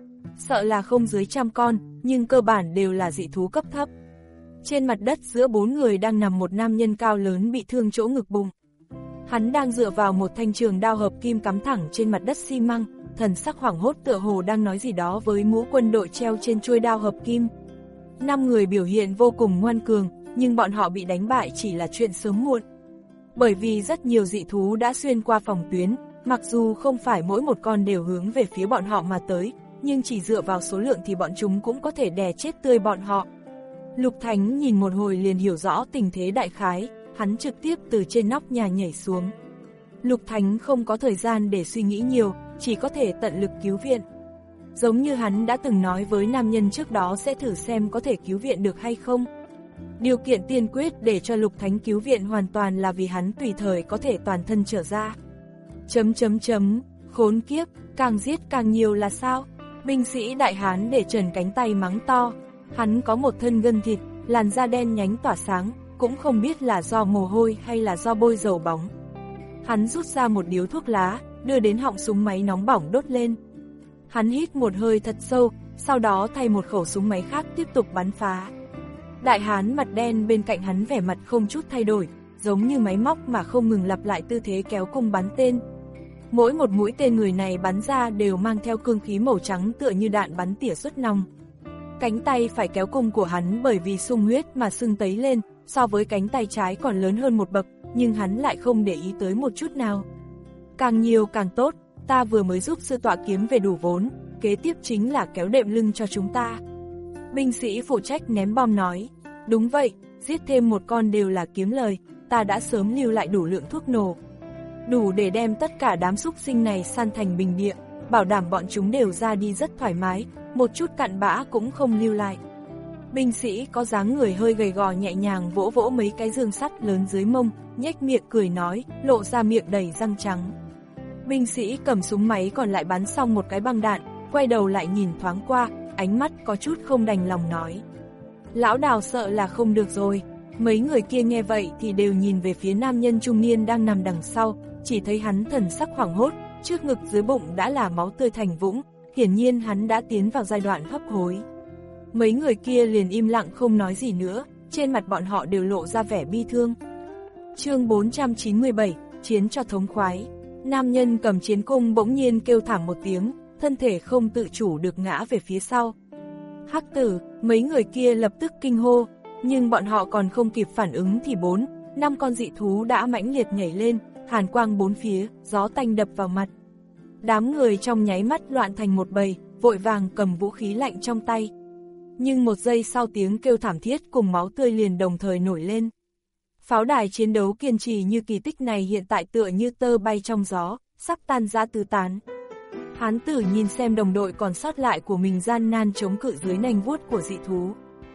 Sợ là không dưới trăm con, nhưng cơ bản đều là dị thú cấp thấp. Trên mặt đất giữa bốn người đang nằm một nam nhân cao lớn bị thương chỗ ngực bụng. Hắn đang dựa vào một thanh trường đao hợp kim cắm thẳng trên mặt đất xi măng, thần sắc hoảng hốt tựa hồ đang nói gì đó với mũ quân đội treo trên chuôi đao hợp kim. Năm người biểu hiện vô cùng ngoan cường, nhưng bọn họ bị đánh bại chỉ là chuyện sớm muộn. Bởi vì rất nhiều dị thú đã xuyên qua phòng tuyến, mặc dù không phải mỗi một con đều hướng về phía bọn họ mà tới, nhưng chỉ dựa vào số lượng thì bọn chúng cũng có thể đè chết tươi bọn họ. Lục Thánh nhìn một hồi liền hiểu rõ tình thế đại khái, hắn trực tiếp từ trên nóc nhà nhảy xuống. Lục Thánh không có thời gian để suy nghĩ nhiều, chỉ có thể tận lực cứu viện. Giống như hắn đã từng nói với nam nhân trước đó sẽ thử xem có thể cứu viện được hay không. Điều kiện tiên quyết để cho Lục Thánh cứu viện hoàn toàn là vì hắn tùy thời có thể toàn thân trở ra. Chấm chấm chấm, khốn kiếp, càng giết càng nhiều là sao? Binh sĩ đại hán để trần cánh tay mắng to. Hắn có một thân gân thịt, làn da đen nhánh tỏa sáng, cũng không biết là do mồ hôi hay là do bôi dầu bóng. Hắn rút ra một điếu thuốc lá, đưa đến họng súng máy nóng bỏng đốt lên. Hắn hít một hơi thật sâu, sau đó thay một khẩu súng máy khác tiếp tục bắn phá. Đại hán mặt đen bên cạnh hắn vẻ mặt không chút thay đổi, giống như máy móc mà không ngừng lặp lại tư thế kéo cung bắn tên. Mỗi một mũi tên người này bắn ra đều mang theo cương khí màu trắng tựa như đạn bắn tỉa xuất nòng. Cánh tay phải kéo cung của hắn bởi vì sung huyết mà sưng tấy lên, so với cánh tay trái còn lớn hơn một bậc, nhưng hắn lại không để ý tới một chút nào. Càng nhiều càng tốt, ta vừa mới giúp sư tọa kiếm về đủ vốn, kế tiếp chính là kéo đệm lưng cho chúng ta. Binh sĩ phụ trách ném bom nói, đúng vậy, giết thêm một con đều là kiếm lời, ta đã sớm lưu lại đủ lượng thuốc nổ. Đủ để đem tất cả đám súc sinh này san thành bình địa, bảo đảm bọn chúng đều ra đi rất thoải mái, một chút cặn bã cũng không lưu lại. Binh sĩ có dáng người hơi gầy gò nhẹ nhàng vỗ vỗ mấy cái giường sắt lớn dưới mông, nhếch miệng cười nói, lộ ra miệng đầy răng trắng. Binh sĩ cầm súng máy còn lại bắn xong một cái băng đạn, quay đầu lại nhìn thoáng qua, ánh mắt có chút không đành lòng nói. Lão Đào sợ là không được rồi. Mấy người kia nghe vậy thì đều nhìn về phía nam nhân trung niên đang nằm đằng sau, chỉ thấy hắn thần sắc hoảng hốt, trước ngực dưới bụng đã là máu tươi thành vũng, hiển nhiên hắn đã tiến vào giai đoạn hấp hối. Mấy người kia liền im lặng không nói gì nữa, trên mặt bọn họ đều lộ ra vẻ bi thương. Chương bốn trăm chín mươi bảy, chiến cho thống khoái. Nam nhân cầm chiến cung bỗng nhiên kêu thảm một tiếng, thân thể không tự chủ được ngã về phía sau. Hắc tử, mấy người kia lập tức kinh hô, nhưng bọn họ còn không kịp phản ứng thì bốn, năm con dị thú đã mãnh liệt nhảy lên, hàn quang bốn phía, gió tanh đập vào mặt. Đám người trong nháy mắt loạn thành một bầy, vội vàng cầm vũ khí lạnh trong tay. Nhưng một giây sau tiếng kêu thảm thiết cùng máu tươi liền đồng thời nổi lên. Pháo đài chiến đấu kiên trì như kỳ tích này hiện tại tựa như tơ bay trong gió, sắp tan ra tứ tán. Hán tử nhìn xem đồng đội còn sót lại của mình gian nan chống cự dưới nanh vuốt của dị thú.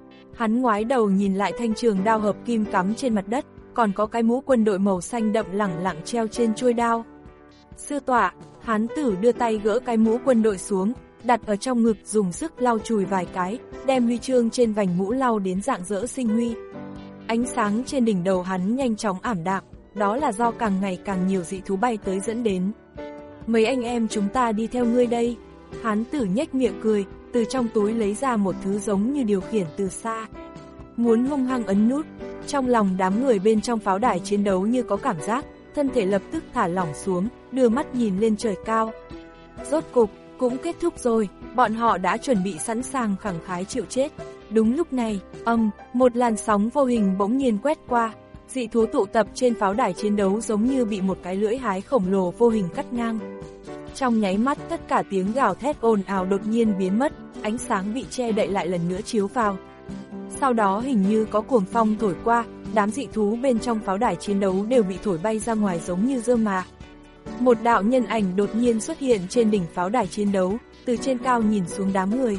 Hắn ngoái đầu nhìn lại thanh trường đao hợp kim cắm trên mặt đất, còn có cái mũ quân đội màu xanh đậm lẳng lặng treo trên chuôi đao. Sư tọa, hán tử đưa tay gỡ cái mũ quân đội xuống, đặt ở trong ngực dùng sức lau chùi vài cái, đem huy chương trên vành mũ lau đến rạng rỡ sinh huy. Ánh sáng trên đỉnh đầu hắn nhanh chóng ảm đạm, đó là do càng ngày càng nhiều dị thú bay tới dẫn đến. Mấy anh em chúng ta đi theo ngươi đây. Hán tử nhếch miệng cười, từ trong túi lấy ra một thứ giống như điều khiển từ xa. Muốn hung hăng ấn nút, trong lòng đám người bên trong pháo đài chiến đấu như có cảm giác, thân thể lập tức thả lỏng xuống, đưa mắt nhìn lên trời cao. Rốt cục, cũng kết thúc rồi, bọn họ đã chuẩn bị sẵn sàng khẳng khái chịu chết. Đúng lúc này, âm, một làn sóng vô hình bỗng nhiên quét qua, dị thú tụ tập trên pháo đài chiến đấu giống như bị một cái lưỡi hái khổng lồ vô hình cắt ngang. Trong nháy mắt tất cả tiếng gào thét ồn ào đột nhiên biến mất, ánh sáng bị che đậy lại lần nữa chiếu vào. Sau đó hình như có cuồng phong thổi qua, đám dị thú bên trong pháo đài chiến đấu đều bị thổi bay ra ngoài giống như rơm mà. Một đạo nhân ảnh đột nhiên xuất hiện trên đỉnh pháo đài chiến đấu, từ trên cao nhìn xuống đám người.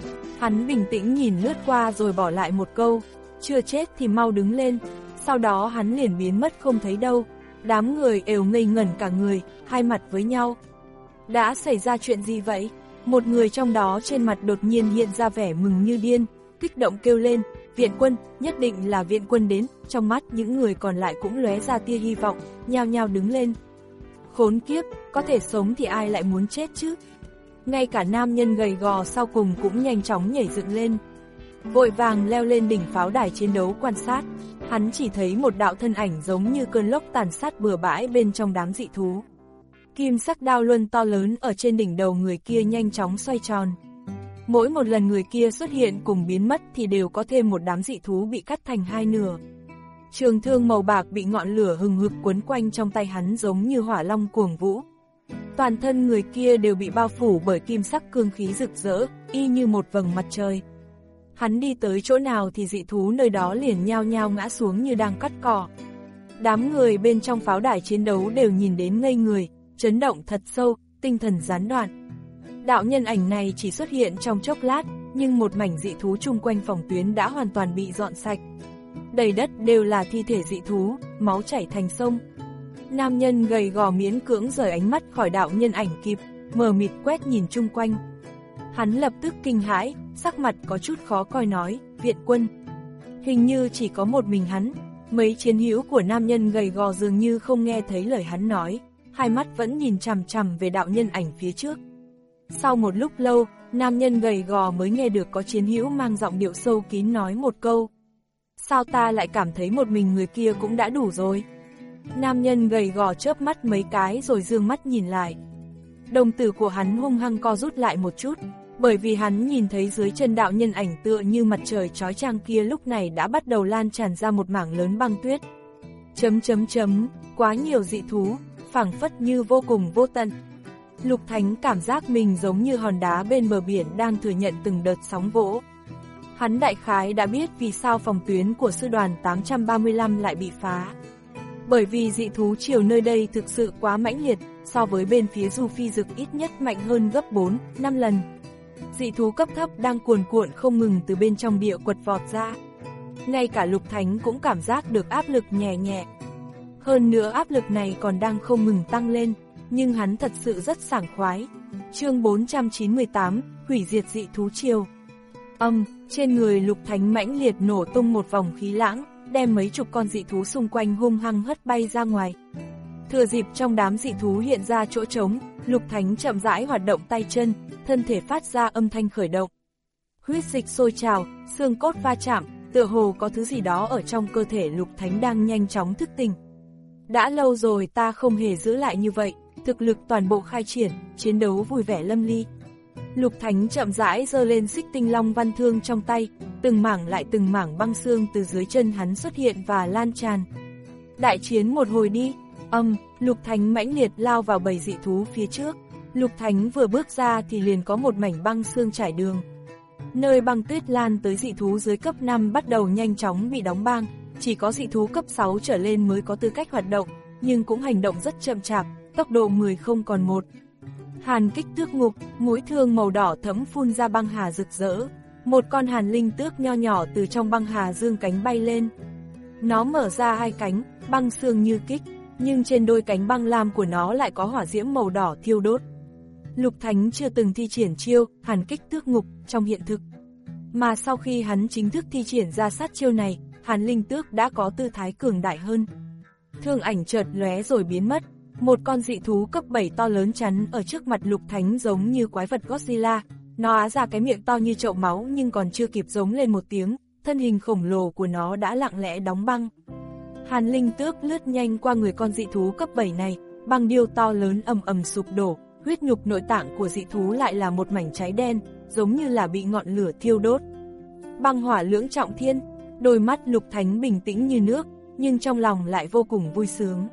Hắn bình tĩnh nhìn lướt qua rồi bỏ lại một câu, chưa chết thì mau đứng lên, sau đó hắn liền biến mất không thấy đâu. Đám người đều ngây ngẩn cả người, hai mặt với nhau. Đã xảy ra chuyện gì vậy? Một người trong đó trên mặt đột nhiên hiện ra vẻ mừng như điên, kích động kêu lên, viện quân, nhất định là viện quân đến. Trong mắt những người còn lại cũng lóe ra tia hy vọng, nhao nhao đứng lên. Khốn kiếp, có thể sống thì ai lại muốn chết chứ? Ngay cả nam nhân gầy gò sau cùng cũng nhanh chóng nhảy dựng lên, vội vàng leo lên đỉnh pháo đài chiến đấu quan sát. Hắn chỉ thấy một đạo thân ảnh giống như cơn lốc tàn sát bừa bãi bên trong đám dị thú. Kim sắc đao luân to lớn ở trên đỉnh đầu người kia nhanh chóng xoay tròn. Mỗi một lần người kia xuất hiện cùng biến mất thì đều có thêm một đám dị thú bị cắt thành hai nửa. Trường thương màu bạc bị ngọn lửa hừng hực quấn quanh trong tay hắn giống như hỏa long cuồng vũ. Toàn thân người kia đều bị bao phủ bởi kim sắc cương khí rực rỡ, y như một vầng mặt trời. Hắn đi tới chỗ nào thì dị thú nơi đó liền nhao nhao ngã xuống như đang cắt cỏ. Đám người bên trong pháo đài chiến đấu đều nhìn đến ngây người, chấn động thật sâu, tinh thần gián đoạn. Đạo nhân ảnh này chỉ xuất hiện trong chốc lát, nhưng một mảnh dị thú chung quanh phòng tuyến đã hoàn toàn bị dọn sạch. Đầy đất đều là thi thể dị thú, máu chảy thành sông. Nam nhân gầy gò miễn cưỡng rời ánh mắt khỏi đạo nhân ảnh kịp, mờ mịt quét nhìn chung quanh. Hắn lập tức kinh hãi, sắc mặt có chút khó coi nói, viện quân. Hình như chỉ có một mình hắn, mấy chiến hữu của nam nhân gầy gò dường như không nghe thấy lời hắn nói, hai mắt vẫn nhìn chằm chằm về đạo nhân ảnh phía trước. Sau một lúc lâu, nam nhân gầy gò mới nghe được có chiến hữu mang giọng điệu sâu kín nói một câu. Sao ta lại cảm thấy một mình người kia cũng đã đủ rồi? Nam nhân gầy gò chớp mắt mấy cái rồi dương mắt nhìn lại. Đồng tử của hắn hung hăng co rút lại một chút, bởi vì hắn nhìn thấy dưới chân đạo nhân ảnh tựa như mặt trời chói chang kia lúc này đã bắt đầu lan tràn ra một mảng lớn băng tuyết. Chấm chấm chấm, quá nhiều dị thú, phảng phất như vô cùng vô tận. Lục Thánh cảm giác mình giống như hòn đá bên bờ biển đang thừa nhận từng đợt sóng vỗ. Hắn đại khái đã biết vì sao phòng tuyến của sư đoàn tám trăm ba mươi lăm lại bị phá. Bởi vì dị thú triều nơi đây thực sự quá mãnh liệt, so với bên phía Du Phi Dực ít nhất mạnh hơn gấp bốn, năm lần. Dị thú cấp thấp đang cuồn cuộn không ngừng từ bên trong địa quật vọt ra. Ngay cả Lục Thánh cũng cảm giác được áp lực nhẹ nhẹ. Hơn nữa áp lực này còn đang không ngừng tăng lên, nhưng hắn thật sự rất sảng khoái. Chương bốn trăm chín mươi tám, hủy diệt dị thú triều. Âm, trên người Lục Thánh mãnh liệt nổ tung một vòng khí lãng, đem mấy chục con dị thú xung quanh hung hăng hất bay ra ngoài. Thừa dịp trong đám dị thú hiện ra chỗ trống, Lục Thánh chậm rãi hoạt động tay chân, thân thể phát ra âm thanh khởi động. Huyết dịch sôi trào, xương cốt va chạm, tựa hồ có thứ gì đó ở trong cơ thể Lục Thánh đang nhanh chóng thức tỉnh. Đã lâu rồi ta không hề giữ lại như vậy, thực lực toàn bộ khai triển, chiến đấu vui vẻ lâm ly. Lục Thánh chậm rãi giơ lên xích tinh long văn thương trong tay, từng mảng lại từng mảng băng xương từ dưới chân hắn xuất hiện và lan tràn. Đại chiến một hồi đi. Âm, Lục Thánh mãnh liệt lao vào bầy dị thú phía trước. Lục Thánh vừa bước ra thì liền có một mảnh băng xương trải đường. Nơi băng tuyết lan tới dị thú dưới cấp năm bắt đầu nhanh chóng bị đóng băng, chỉ có dị thú cấp sáu trở lên mới có tư cách hoạt động, nhưng cũng hành động rất chậm chạp, tốc độ mười không còn một. Hàn kích tước ngục, mũi thương màu đỏ thẫm phun ra băng hà rực rỡ. Một con hàn linh tước nho nhỏ từ trong băng hà dương cánh bay lên. Nó mở ra hai cánh, băng xương như kích, nhưng trên đôi cánh băng lam của nó lại có hỏa diễm màu đỏ thiêu đốt. Lục Thánh chưa từng thi triển chiêu hàn kích tước ngục trong hiện thực, mà sau khi hắn chính thức thi triển ra sát chiêu này, hắn Hàn Linh Tước đã có tư thái cường đại hơn. Thương ảnh chợt lóe rồi biến mất, một con dị thú cấp bảy to lớn chắn ở trước mặt Lục Thánh giống như quái vật Godzilla, nó á ra cái miệng to như chậu máu nhưng còn chưa kịp giống lên một tiếng, thân hình khổng lồ của nó đã lặng lẽ đóng băng. Hàn Linh Tước lướt nhanh qua người con dị thú cấp bảy này, băng điêu to lớn ầm ầm sụp đổ, huyết nhục nội tạng của dị thú lại là một mảnh cháy đen, giống như là bị ngọn lửa thiêu đốt. Băng hỏa lưỡng trọng thiên, đôi mắt Lục Thánh bình tĩnh như nước, nhưng trong lòng lại vô cùng vui sướng.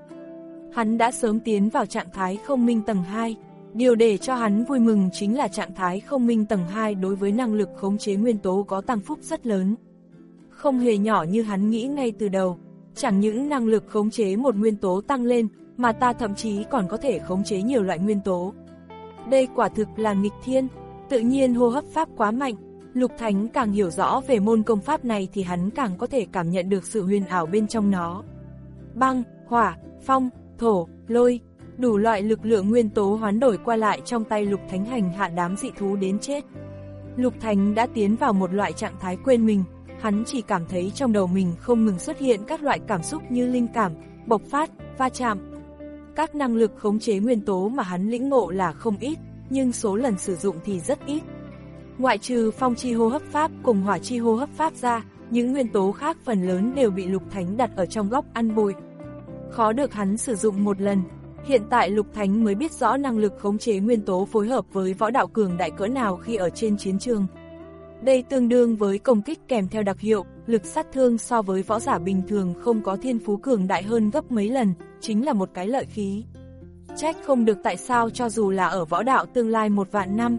Hắn đã sớm tiến vào trạng thái không minh tầng hai, điều để cho hắn vui mừng chính là trạng thái không minh tầng hai đối với năng lực khống chế nguyên tố có tăng phúc rất lớn. Không hề nhỏ như hắn nghĩ ngay từ đầu, chẳng những năng lực khống chế một nguyên tố tăng lên, mà ta thậm chí còn có thể khống chế nhiều loại nguyên tố. Đây quả thực là nghịch thiên, tự nhiên hô hấp pháp quá mạnh. Lục Thánh càng hiểu rõ về môn công pháp này thì hắn càng có thể cảm nhận được sự huyền ảo bên trong nó. Băng, hỏa, phong, thổ, lôi, đủ loại lực lượng nguyên tố hoán đổi qua lại trong tay Lục Thánh hành hạ đám dị thú đến chết. Lục Thánh đã tiến vào một loại trạng thái quên mình, hắn chỉ cảm thấy trong đầu mình không ngừng xuất hiện các loại cảm xúc như linh cảm, bộc phát, va chạm. Các năng lực khống chế nguyên tố mà hắn lĩnh ngộ là không ít, nhưng số lần sử dụng thì rất ít. Ngoại trừ phong chi hô hấp pháp cùng hỏa chi hô hấp pháp ra, những nguyên tố khác phần lớn đều bị Lục Thánh đặt ở trong góc ăn bụi. Khó được hắn sử dụng một lần, hiện tại Lục Thánh mới biết rõ năng lực khống chế nguyên tố phối hợp với võ đạo cường đại cỡ nào khi ở trên chiến trường. Đây tương đương với công kích kèm theo đặc hiệu, lực sát thương so với võ giả bình thường không có thiên phú cường đại hơn gấp mấy lần, chính là một cái lợi khí. Trách không được tại sao cho dù là ở võ đạo tương lai một vạn năm,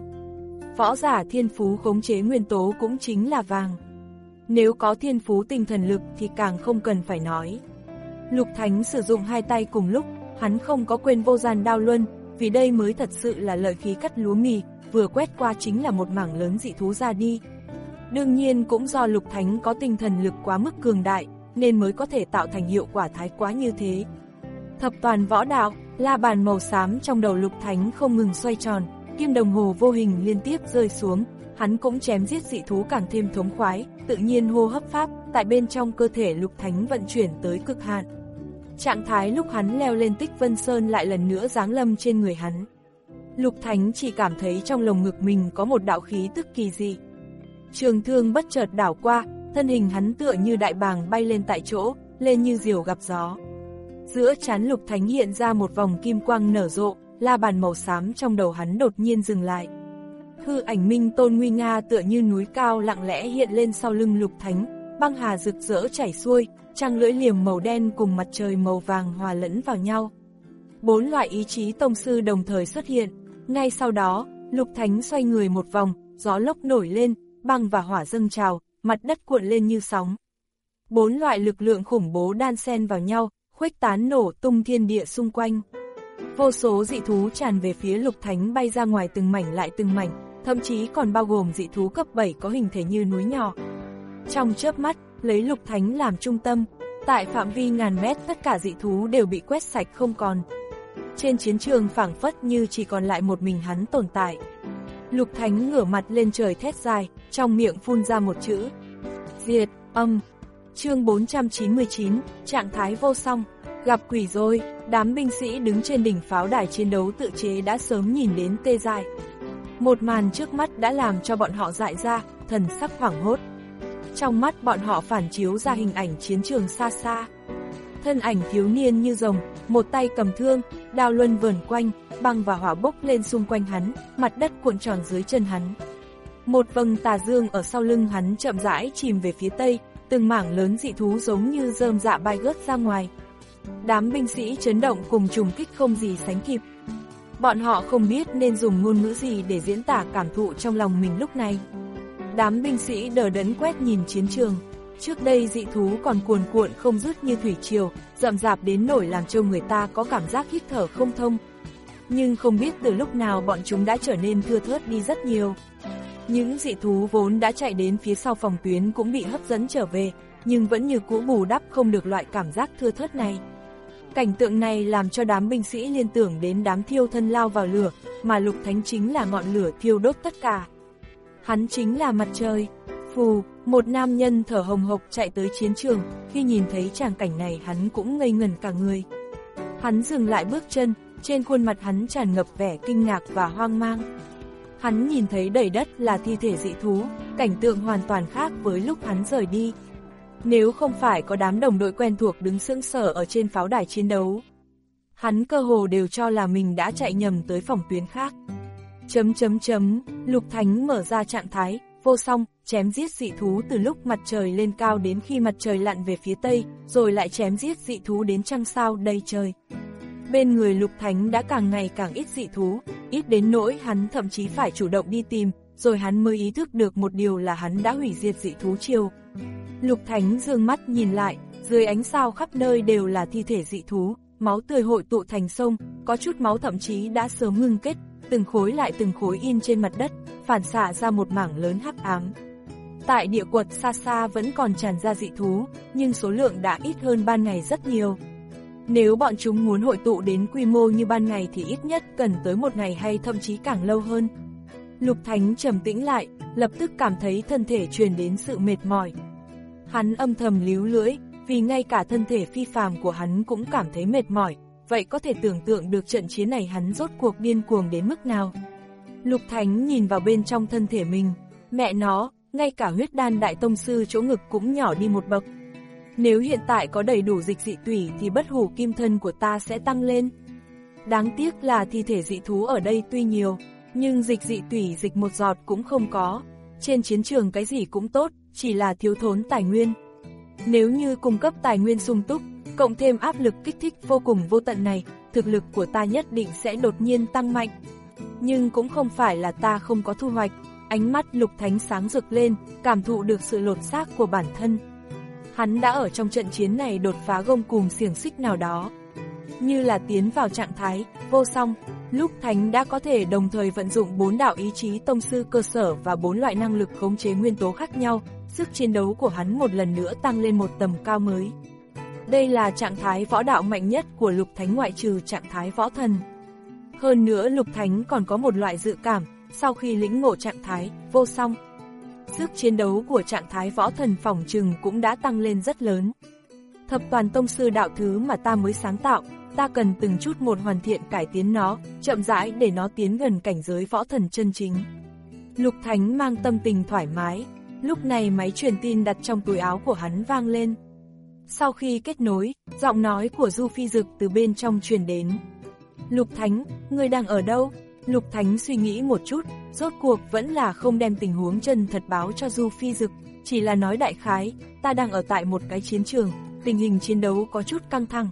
võ giả thiên phú khống chế nguyên tố cũng chính là vàng. Nếu có thiên phú tinh thần lực thì càng không cần phải nói. Lục Thánh sử dụng hai tay cùng lúc, hắn không có quên vô gian đao luân, vì đây mới thật sự là lợi khí cắt lúa mì, vừa quét qua chính là một mảng lớn dị thú ra đi. Đương nhiên cũng do Lục Thánh có tinh thần lực quá mức cường đại, nên mới có thể tạo thành hiệu quả thái quá như thế. Thập toàn võ đạo, la bàn màu xám trong đầu Lục Thánh không ngừng xoay tròn, kim đồng hồ vô hình liên tiếp rơi xuống, hắn cũng chém giết dị thú càng thêm thống khoái, tự nhiên hô hấp pháp tại bên trong cơ thể Lục Thánh vận chuyển tới cực hạn. Trạng thái lúc hắn leo lên Tích Vân Sơn lại lần nữa giáng lâm trên người hắn. Lục Thánh chỉ cảm thấy trong lồng ngực mình có một đạo khí tức kỳ dị. Trường thương bất chợt đảo qua, thân hình hắn tựa như đại bàng bay lên tại chỗ, lên như diều gặp gió. Giữa trán Lục Thánh hiện ra một vòng kim quang nở rộ, la bàn màu xám trong đầu hắn đột nhiên dừng lại. Hư ảnh Minh Tôn nguy nga tựa như núi cao lặng lẽ hiện lên sau lưng Lục Thánh, băng hà rực rỡ chảy xuôi, trăng lưỡi liềm màu đen cùng mặt trời màu vàng hòa lẫn vào nhau. Bốn loại ý chí tông sư đồng thời xuất hiện, ngay sau đó, Lục Thánh xoay người một vòng, gió lốc nổi lên, băng và hỏa dâng trào, mặt đất cuộn lên như sóng. Bốn loại lực lượng khủng bố đan xen vào nhau, khuếch tán nổ tung thiên địa xung quanh. Vô số dị thú tràn về phía Lục Thánh bay ra ngoài từng mảnh lại từng mảnh, thậm chí còn bao gồm dị thú cấp bảy có hình thể như núi nhỏ. Trong chớp mắt, lấy Lục Thánh làm trung tâm, tại phạm vi ngàn mét tất cả dị thú đều bị quét sạch không còn. Trên chiến trường phảng phất như chỉ còn lại một mình hắn tồn tại. Lục Thánh ngửa mặt lên trời thét dài, trong miệng phun ra một chữ: diệt, âm. Chương bốn trăm chín mươi chín, trạng thái vô song. Gặp quỷ rồi, đám binh sĩ đứng trên đỉnh pháo đài chiến đấu tự chế đã sớm nhìn đến tê dại. Một màn trước mắt đã làm cho bọn họ dại ra, thần sắc hoảng hốt. Trong mắt bọn họ phản chiếu ra hình ảnh chiến trường xa xa. Thân ảnh thiếu niên như rồng, một tay cầm thương, đao luân vờn quanh, băng và hỏa bốc lên xung quanh hắn, mặt đất cuộn tròn dưới chân hắn. Một vầng tà dương ở sau lưng hắn chậm rãi chìm về phía tây, từng mảng lớn dị thú giống như rơm rạ bay gớt ra ngoài. Đám binh sĩ chấn động cùng trùng kích không gì sánh kịp. Bọn họ không biết nên dùng ngôn ngữ gì để diễn tả cảm thụ trong lòng mình lúc này. Đám binh sĩ đờ đẫn quét nhìn chiến trường. Trước đây dị thú còn cuồn cuộn không dứt như thủy triều, rậm rạp đến nỗi làm cho người ta có cảm giác hít thở không thông. Nhưng không biết từ lúc nào bọn chúng đã trở nên thưa thớt đi rất nhiều. Những dị thú vốn đã chạy đến phía sau phòng tuyến cũng bị hấp dẫn trở về, nhưng vẫn như cũ bù đắp không được loại cảm giác thưa thớt này. Cảnh tượng này làm cho đám binh sĩ liên tưởng đến đám thiêu thân lao vào lửa, mà Lục Thánh chính là ngọn lửa thiêu đốt tất cả. Hắn chính là mặt trời. Phù, một nam nhân thở hồng hộc chạy tới chiến trường, khi nhìn thấy tràng cảnh này hắn cũng ngây ngẩn cả người. Hắn dừng lại bước chân, trên khuôn mặt hắn tràn ngập vẻ kinh ngạc và hoang mang. Hắn nhìn thấy đầy đất là thi thể dị thú, cảnh tượng hoàn toàn khác với lúc hắn rời đi. Nếu không phải có đám đồng đội quen thuộc đứng sững sờ ở trên pháo đài chiến đấu, hắn cơ hồ đều cho là mình đã chạy nhầm tới phòng tuyến khác. Chấm chấm chấm, Lục Thánh mở ra trạng thái vô song, chém giết dị thú từ lúc mặt trời lên cao đến khi mặt trời lặn về phía tây, rồi lại chém giết dị thú đến trăng sao đầy trời. Bên người Lục Thánh đã càng ngày càng ít dị thú, ít đến nỗi hắn thậm chí phải chủ động đi tìm, rồi hắn mới ý thức được một điều là hắn đã hủy diệt dị thú triều. Lục Thánh dương mắt nhìn lại, dưới ánh sao khắp nơi đều là thi thể dị thú, máu tươi hội tụ thành sông, có chút máu thậm chí đã sớm ngưng kết, từng khối lại từng khối in trên mặt đất, phản xạ ra một mảng lớn hắc ám. Tại địa quật xa xa vẫn còn tràn ra dị thú, nhưng số lượng đã ít hơn ban ngày rất nhiều. Nếu bọn chúng muốn hội tụ đến quy mô như ban ngày thì ít nhất cần tới một ngày hay thậm chí càng lâu hơn. Lục Thánh trầm tĩnh lại, lập tức cảm thấy thân thể truyền đến sự mệt mỏi. Hắn âm thầm líu lưỡi, vì ngay cả thân thể phi phàm của hắn cũng cảm thấy mệt mỏi, vậy có thể tưởng tượng được trận chiến này hắn rốt cuộc điên cuồng đến mức nào. Lục Thánh nhìn vào bên trong thân thể mình, mẹ nó, ngay cả huyết đan đại tông sư chỗ ngực cũng nhỏ đi một bậc. Nếu hiện tại có đầy đủ dịch dị tủy thì bất hủ kim thân của ta sẽ tăng lên. Đáng tiếc là thi thể dị thú ở đây tuy nhiều, nhưng dịch dị tủy dịch một giọt cũng không có. Trên chiến trường cái gì cũng tốt, chỉ là thiếu thốn tài nguyên. Nếu như cung cấp tài nguyên sung túc, cộng thêm áp lực kích thích vô cùng vô tận này, thực lực của ta nhất định sẽ đột nhiên tăng mạnh. Nhưng cũng không phải là ta không có thu hoạch. Ánh mắt Lục Thánh sáng rực lên, cảm thụ được sự lột xác của bản thân. Hắn đã ở trong trận chiến này đột phá gông cùm xiềng xích nào đó. Như là tiến vào trạng thái vô song, Lục Thánh đã có thể đồng thời vận dụng bốn đạo ý chí tông sư cơ sở và bốn loại năng lực khống chế nguyên tố khác nhau, sức chiến đấu của hắn một lần nữa tăng lên một tầm cao mới. Đây là trạng thái võ đạo mạnh nhất của Lục Thánh ngoại trừ trạng thái võ thần. Hơn nữa Lục Thánh còn có một loại dự cảm, sau khi lĩnh ngộ trạng thái vô song, sức chiến đấu của trạng thái võ thần phỏng chừng cũng đã tăng lên rất lớn. Thập toàn tông sư đạo thứ mà ta mới sáng tạo, ta cần từng chút một hoàn thiện cải tiến nó, chậm rãi để nó tiến gần cảnh giới võ thần chân chính. Lục Thánh mang tâm tình thoải mái, lúc này máy truyền tin đặt trong túi áo của hắn vang lên. Sau khi kết nối, giọng nói của Du Phi Dực từ bên trong truyền đến. Lục Thánh, ngươi đang ở đâu? Lục Thánh suy nghĩ một chút, rốt cuộc vẫn là không đem tình huống chân thật báo cho Du Phi Dực, chỉ là nói đại khái, ta đang ở tại một cái chiến trường, tình hình chiến đấu có chút căng thẳng.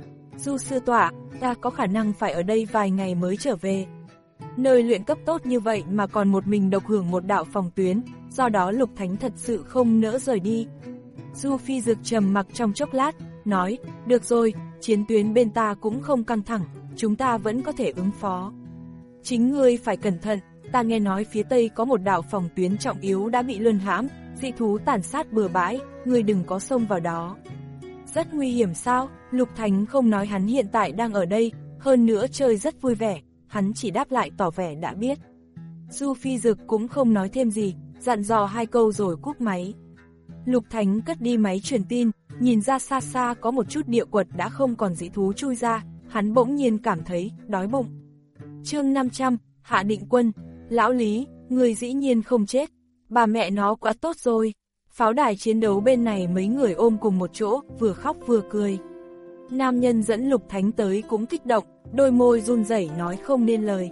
Du sư tọa, ta có khả năng phải ở đây vài ngày mới trở về. Nơi luyện cấp tốt như vậy mà còn một mình độc hưởng một đạo phòng tuyến, do đó Lục Thánh thật sự không nỡ rời đi. Du Phi Dực trầm mặc trong chốc lát, nói, được rồi, chiến tuyến bên ta cũng không căng thẳng, chúng ta vẫn có thể ứng phó. Chính ngươi phải cẩn thận, ta nghe nói phía tây có một đạo phòng tuyến trọng yếu đã bị luân hãm, dị thú tàn sát bừa bãi, ngươi đừng có xông vào đó. Rất nguy hiểm sao? Lục Thánh không nói hắn hiện tại đang ở đây, hơn nữa chơi rất vui vẻ, hắn chỉ đáp lại tỏ vẻ đã biết. Du Phi Dực cũng không nói thêm gì, dặn dò hai câu rồi cúp máy. Lục Thánh cất đi máy truyền tin, nhìn ra xa xa có một chút địa quật đã không còn dị thú chui ra, hắn bỗng nhiên cảm thấy đói bụng. Chương năm trăm, Hạ Định Quân. Lão Lý, người dĩ nhiên không chết, bà mẹ nó quá tốt rồi. Pháo đài chiến đấu bên này mấy người ôm cùng một chỗ, vừa khóc vừa cười. Nam nhân dẫn Lục Thánh tới cũng kích động, đôi môi run rẩy nói không nên lời.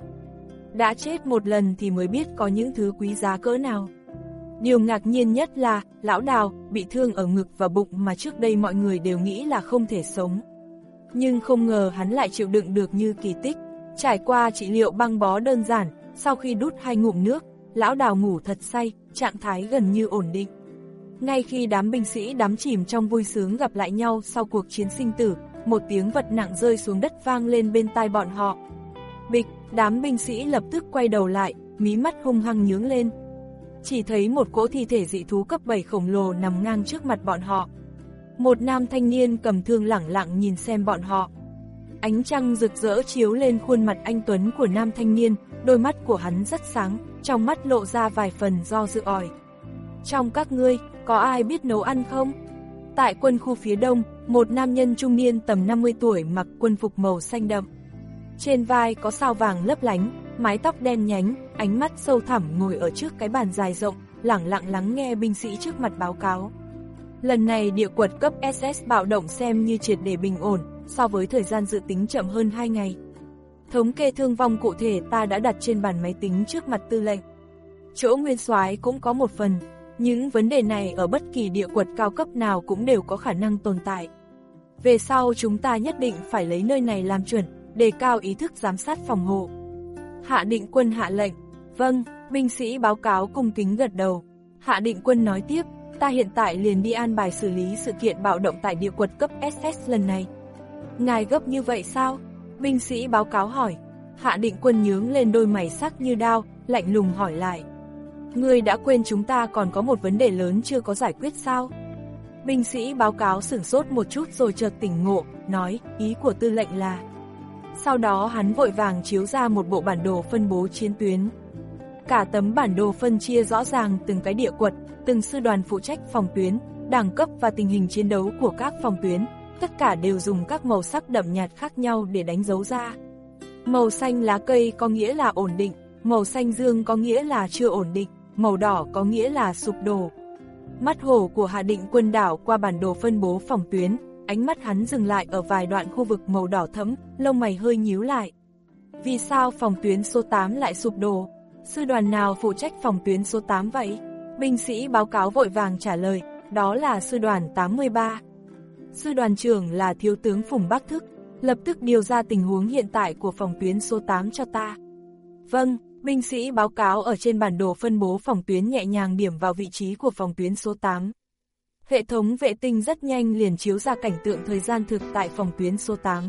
Đã chết một lần thì mới biết có những thứ quý giá cỡ nào. Điều ngạc nhiên nhất là, lão Đào bị thương ở ngực và bụng mà trước đây mọi người đều nghĩ là không thể sống. Nhưng không ngờ hắn lại chịu đựng được như kỳ tích. Trải qua trị liệu băng bó đơn giản, sau khi đút hai ngụm nước, lão Đào ngủ thật say, trạng thái gần như ổn định. Ngay khi đám binh sĩ đắm chìm trong vui sướng gặp lại nhau sau cuộc chiến sinh tử, một tiếng vật nặng rơi xuống đất vang lên bên tai bọn họ. Bịch, đám binh sĩ lập tức quay đầu lại, mí mắt hung hăng nhướng lên. Chỉ thấy một cỗ thi thể dị thú cấp bảy khổng lồ nằm ngang trước mặt bọn họ. Một nam thanh niên cầm thương lẳng lặng nhìn xem bọn họ. Ánh trăng rực rỡ chiếu lên khuôn mặt anh tuấn của nam thanh niên, đôi mắt của hắn rất sáng, trong mắt lộ ra vài phần do dự ỏi. Trong các ngươi, có ai biết nấu ăn không? Tại quân khu phía đông, một nam nhân trung niên tầm năm mươi tuổi mặc quân phục màu xanh đậm. Trên vai có sao vàng lấp lánh, mái tóc đen nhánh, ánh mắt sâu thẳm ngồi ở trước cái bàn dài rộng, lẳng lặng lắng nghe binh sĩ trước mặt báo cáo. Lần này địa quật cấp ét ét bạo động xem như triệt để bình ổn, so với thời gian dự tính chậm hơn hai ngày. Thống kê thương vong cụ thể ta đã đặt trên bàn máy tính trước mặt tư lệnh. Chỗ nguyên soái cũng có một phần, những vấn đề này ở bất kỳ địa quật cao cấp nào cũng đều có khả năng tồn tại. Về sau chúng ta nhất định phải lấy nơi này làm chuẩn, đề cao ý thức giám sát phòng hộ. Hạ Định Quân hạ lệnh. Vâng, binh sĩ báo cáo cung kính gật đầu. Hạ Định Quân nói tiếp, ta hiện tại liền đi an bài xử lý sự kiện bạo động tại địa quật cấp ét ét lần này. Ngài gấp như vậy sao? Binh sĩ báo cáo hỏi. Hạ Định Quân nhướng lên đôi mày sắc như đao, lạnh lùng hỏi lại. Ngươi đã quên chúng ta còn có một vấn đề lớn chưa có giải quyết sao? Binh sĩ báo cáo sửng sốt một chút rồi chợt tỉnh ngộ, nói, ý của tư lệnh là. Sau đó hắn vội vàng chiếu ra một bộ bản đồ phân bố chiến tuyến. Cả tấm bản đồ phân chia rõ ràng từng cái địa quật, từng sư đoàn phụ trách phòng tuyến, đẳng cấp và tình hình chiến đấu của các phòng tuyến, tất cả đều dùng các màu sắc đậm nhạt khác nhau để đánh dấu ra. Màu xanh lá cây có nghĩa là ổn định, màu xanh dương có nghĩa là chưa ổn định, màu đỏ có nghĩa là sụp đổ. Mắt hổ của Hạ Định Quân đảo qua bản đồ phân bố phòng tuyến, ánh mắt hắn dừng lại ở vài đoạn khu vực màu đỏ thẫm, lông mày hơi nhíu lại. Vì sao phòng tuyến số tám lại sụp đổ? Sư đoàn nào phụ trách phòng tuyến số tám vậy? Binh sĩ báo cáo vội vàng trả lời, đó là sư đoàn tám mươi ba. Sư đoàn trưởng là thiếu tướng Phùng Bắc Thức, lập tức điều ra tình huống hiện tại của phòng tuyến số tám cho ta. Vâng, binh sĩ báo cáo ở trên bản đồ phân bố phòng tuyến nhẹ nhàng điểm vào vị trí của phòng tuyến số tám. Hệ thống vệ tinh rất nhanh liền chiếu ra cảnh tượng thời gian thực tại phòng tuyến số tám.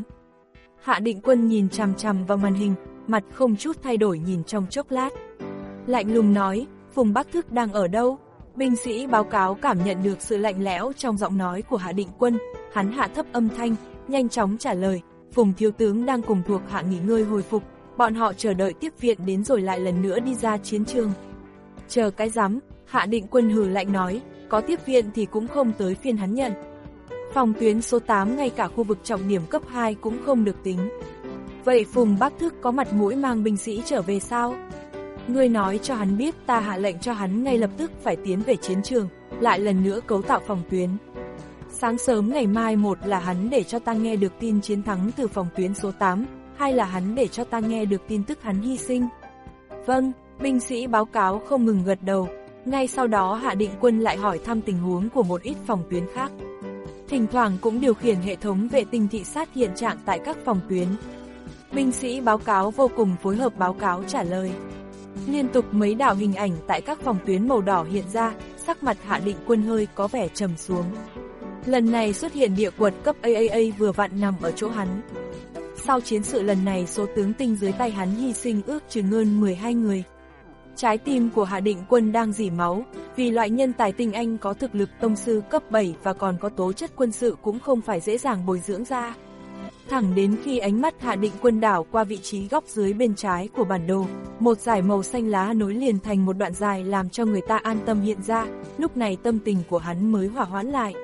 Hạ Định Quân nhìn chằm chằm vào màn hình, mặt không chút thay đổi nhìn trong chốc lát. Lạnh lùng nói, Phùng Bắc Thức đang ở đâu? Binh sĩ báo cáo cảm nhận được sự lạnh lẽo trong giọng nói của Hạ Định Quân, hắn hạ thấp âm thanh, nhanh chóng trả lời, Phùng thiếu tướng đang cùng thuộc hạ nghỉ ngơi hồi phục, bọn họ chờ đợi tiếp viện đến rồi lại lần nữa đi ra chiến trường. Chờ cái rắm, Hạ Định Quân hừ lạnh nói, có tiếp viện thì cũng không tới phiên hắn nhận. Phòng tuyến số tám ngay cả khu vực trọng điểm cấp hai cũng không được tính. Vậy Phùng Bắc Thức có mặt mũi mang binh sĩ trở về sao? Ngươi nói cho hắn biết ta hạ lệnh cho hắn ngay lập tức phải tiến về chiến trường, lại lần nữa cấu tạo phòng tuyến. Sáng sớm ngày mai một là hắn để cho ta nghe được tin chiến thắng từ phòng tuyến số tám, hai là hắn để cho ta nghe được tin tức hắn hy sinh. Vâng, binh sĩ báo cáo không ngừng gật đầu, ngay sau đó Hạ Định Quân lại hỏi thăm tình huống của một ít phòng tuyến khác. Thỉnh thoảng cũng điều khiển hệ thống vệ tinh thị sát hiện trạng tại các phòng tuyến. Binh sĩ báo cáo vô cùng phối hợp báo cáo trả lời. Liên tục mấy đạo hình ảnh tại các phòng tuyến màu đỏ hiện ra, sắc mặt Hạ Định Quân hơi có vẻ trầm xuống. Lần này xuất hiện địa quật cấp a a a vừa vặn nằm ở chỗ hắn. Sau chiến sự lần này số tướng tinh dưới tay hắn hy sinh ước chừng hơn mười hai người. Trái tim của Hạ Định Quân đang rỉ máu, vì loại nhân tài tinh anh có thực lực tông sư cấp bảy và còn có tố chất quân sự cũng không phải dễ dàng bồi dưỡng ra. Thẳng đến khi ánh mắt Hạ Định Quân đảo qua vị trí góc dưới bên trái của bản đồ, một dải màu xanh lá nối liền thành một đoạn dài làm cho người ta an tâm hiện ra, lúc này tâm tình của hắn mới hỏa hoãn lại.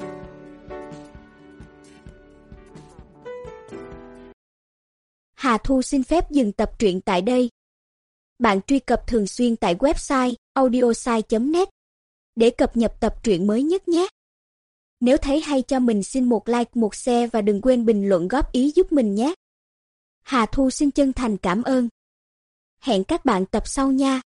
Hà Thu xin phép dừng tập truyện tại đây. Bạn truy cập thường xuyên tại website audiosai chấm net để cập nhật tập truyện mới nhất nhé. Nếu thấy hay cho mình xin một like, một share và đừng quên bình luận góp ý giúp mình nhé. Hà Thu xin chân thành cảm ơn. Hẹn các bạn tập sau nha.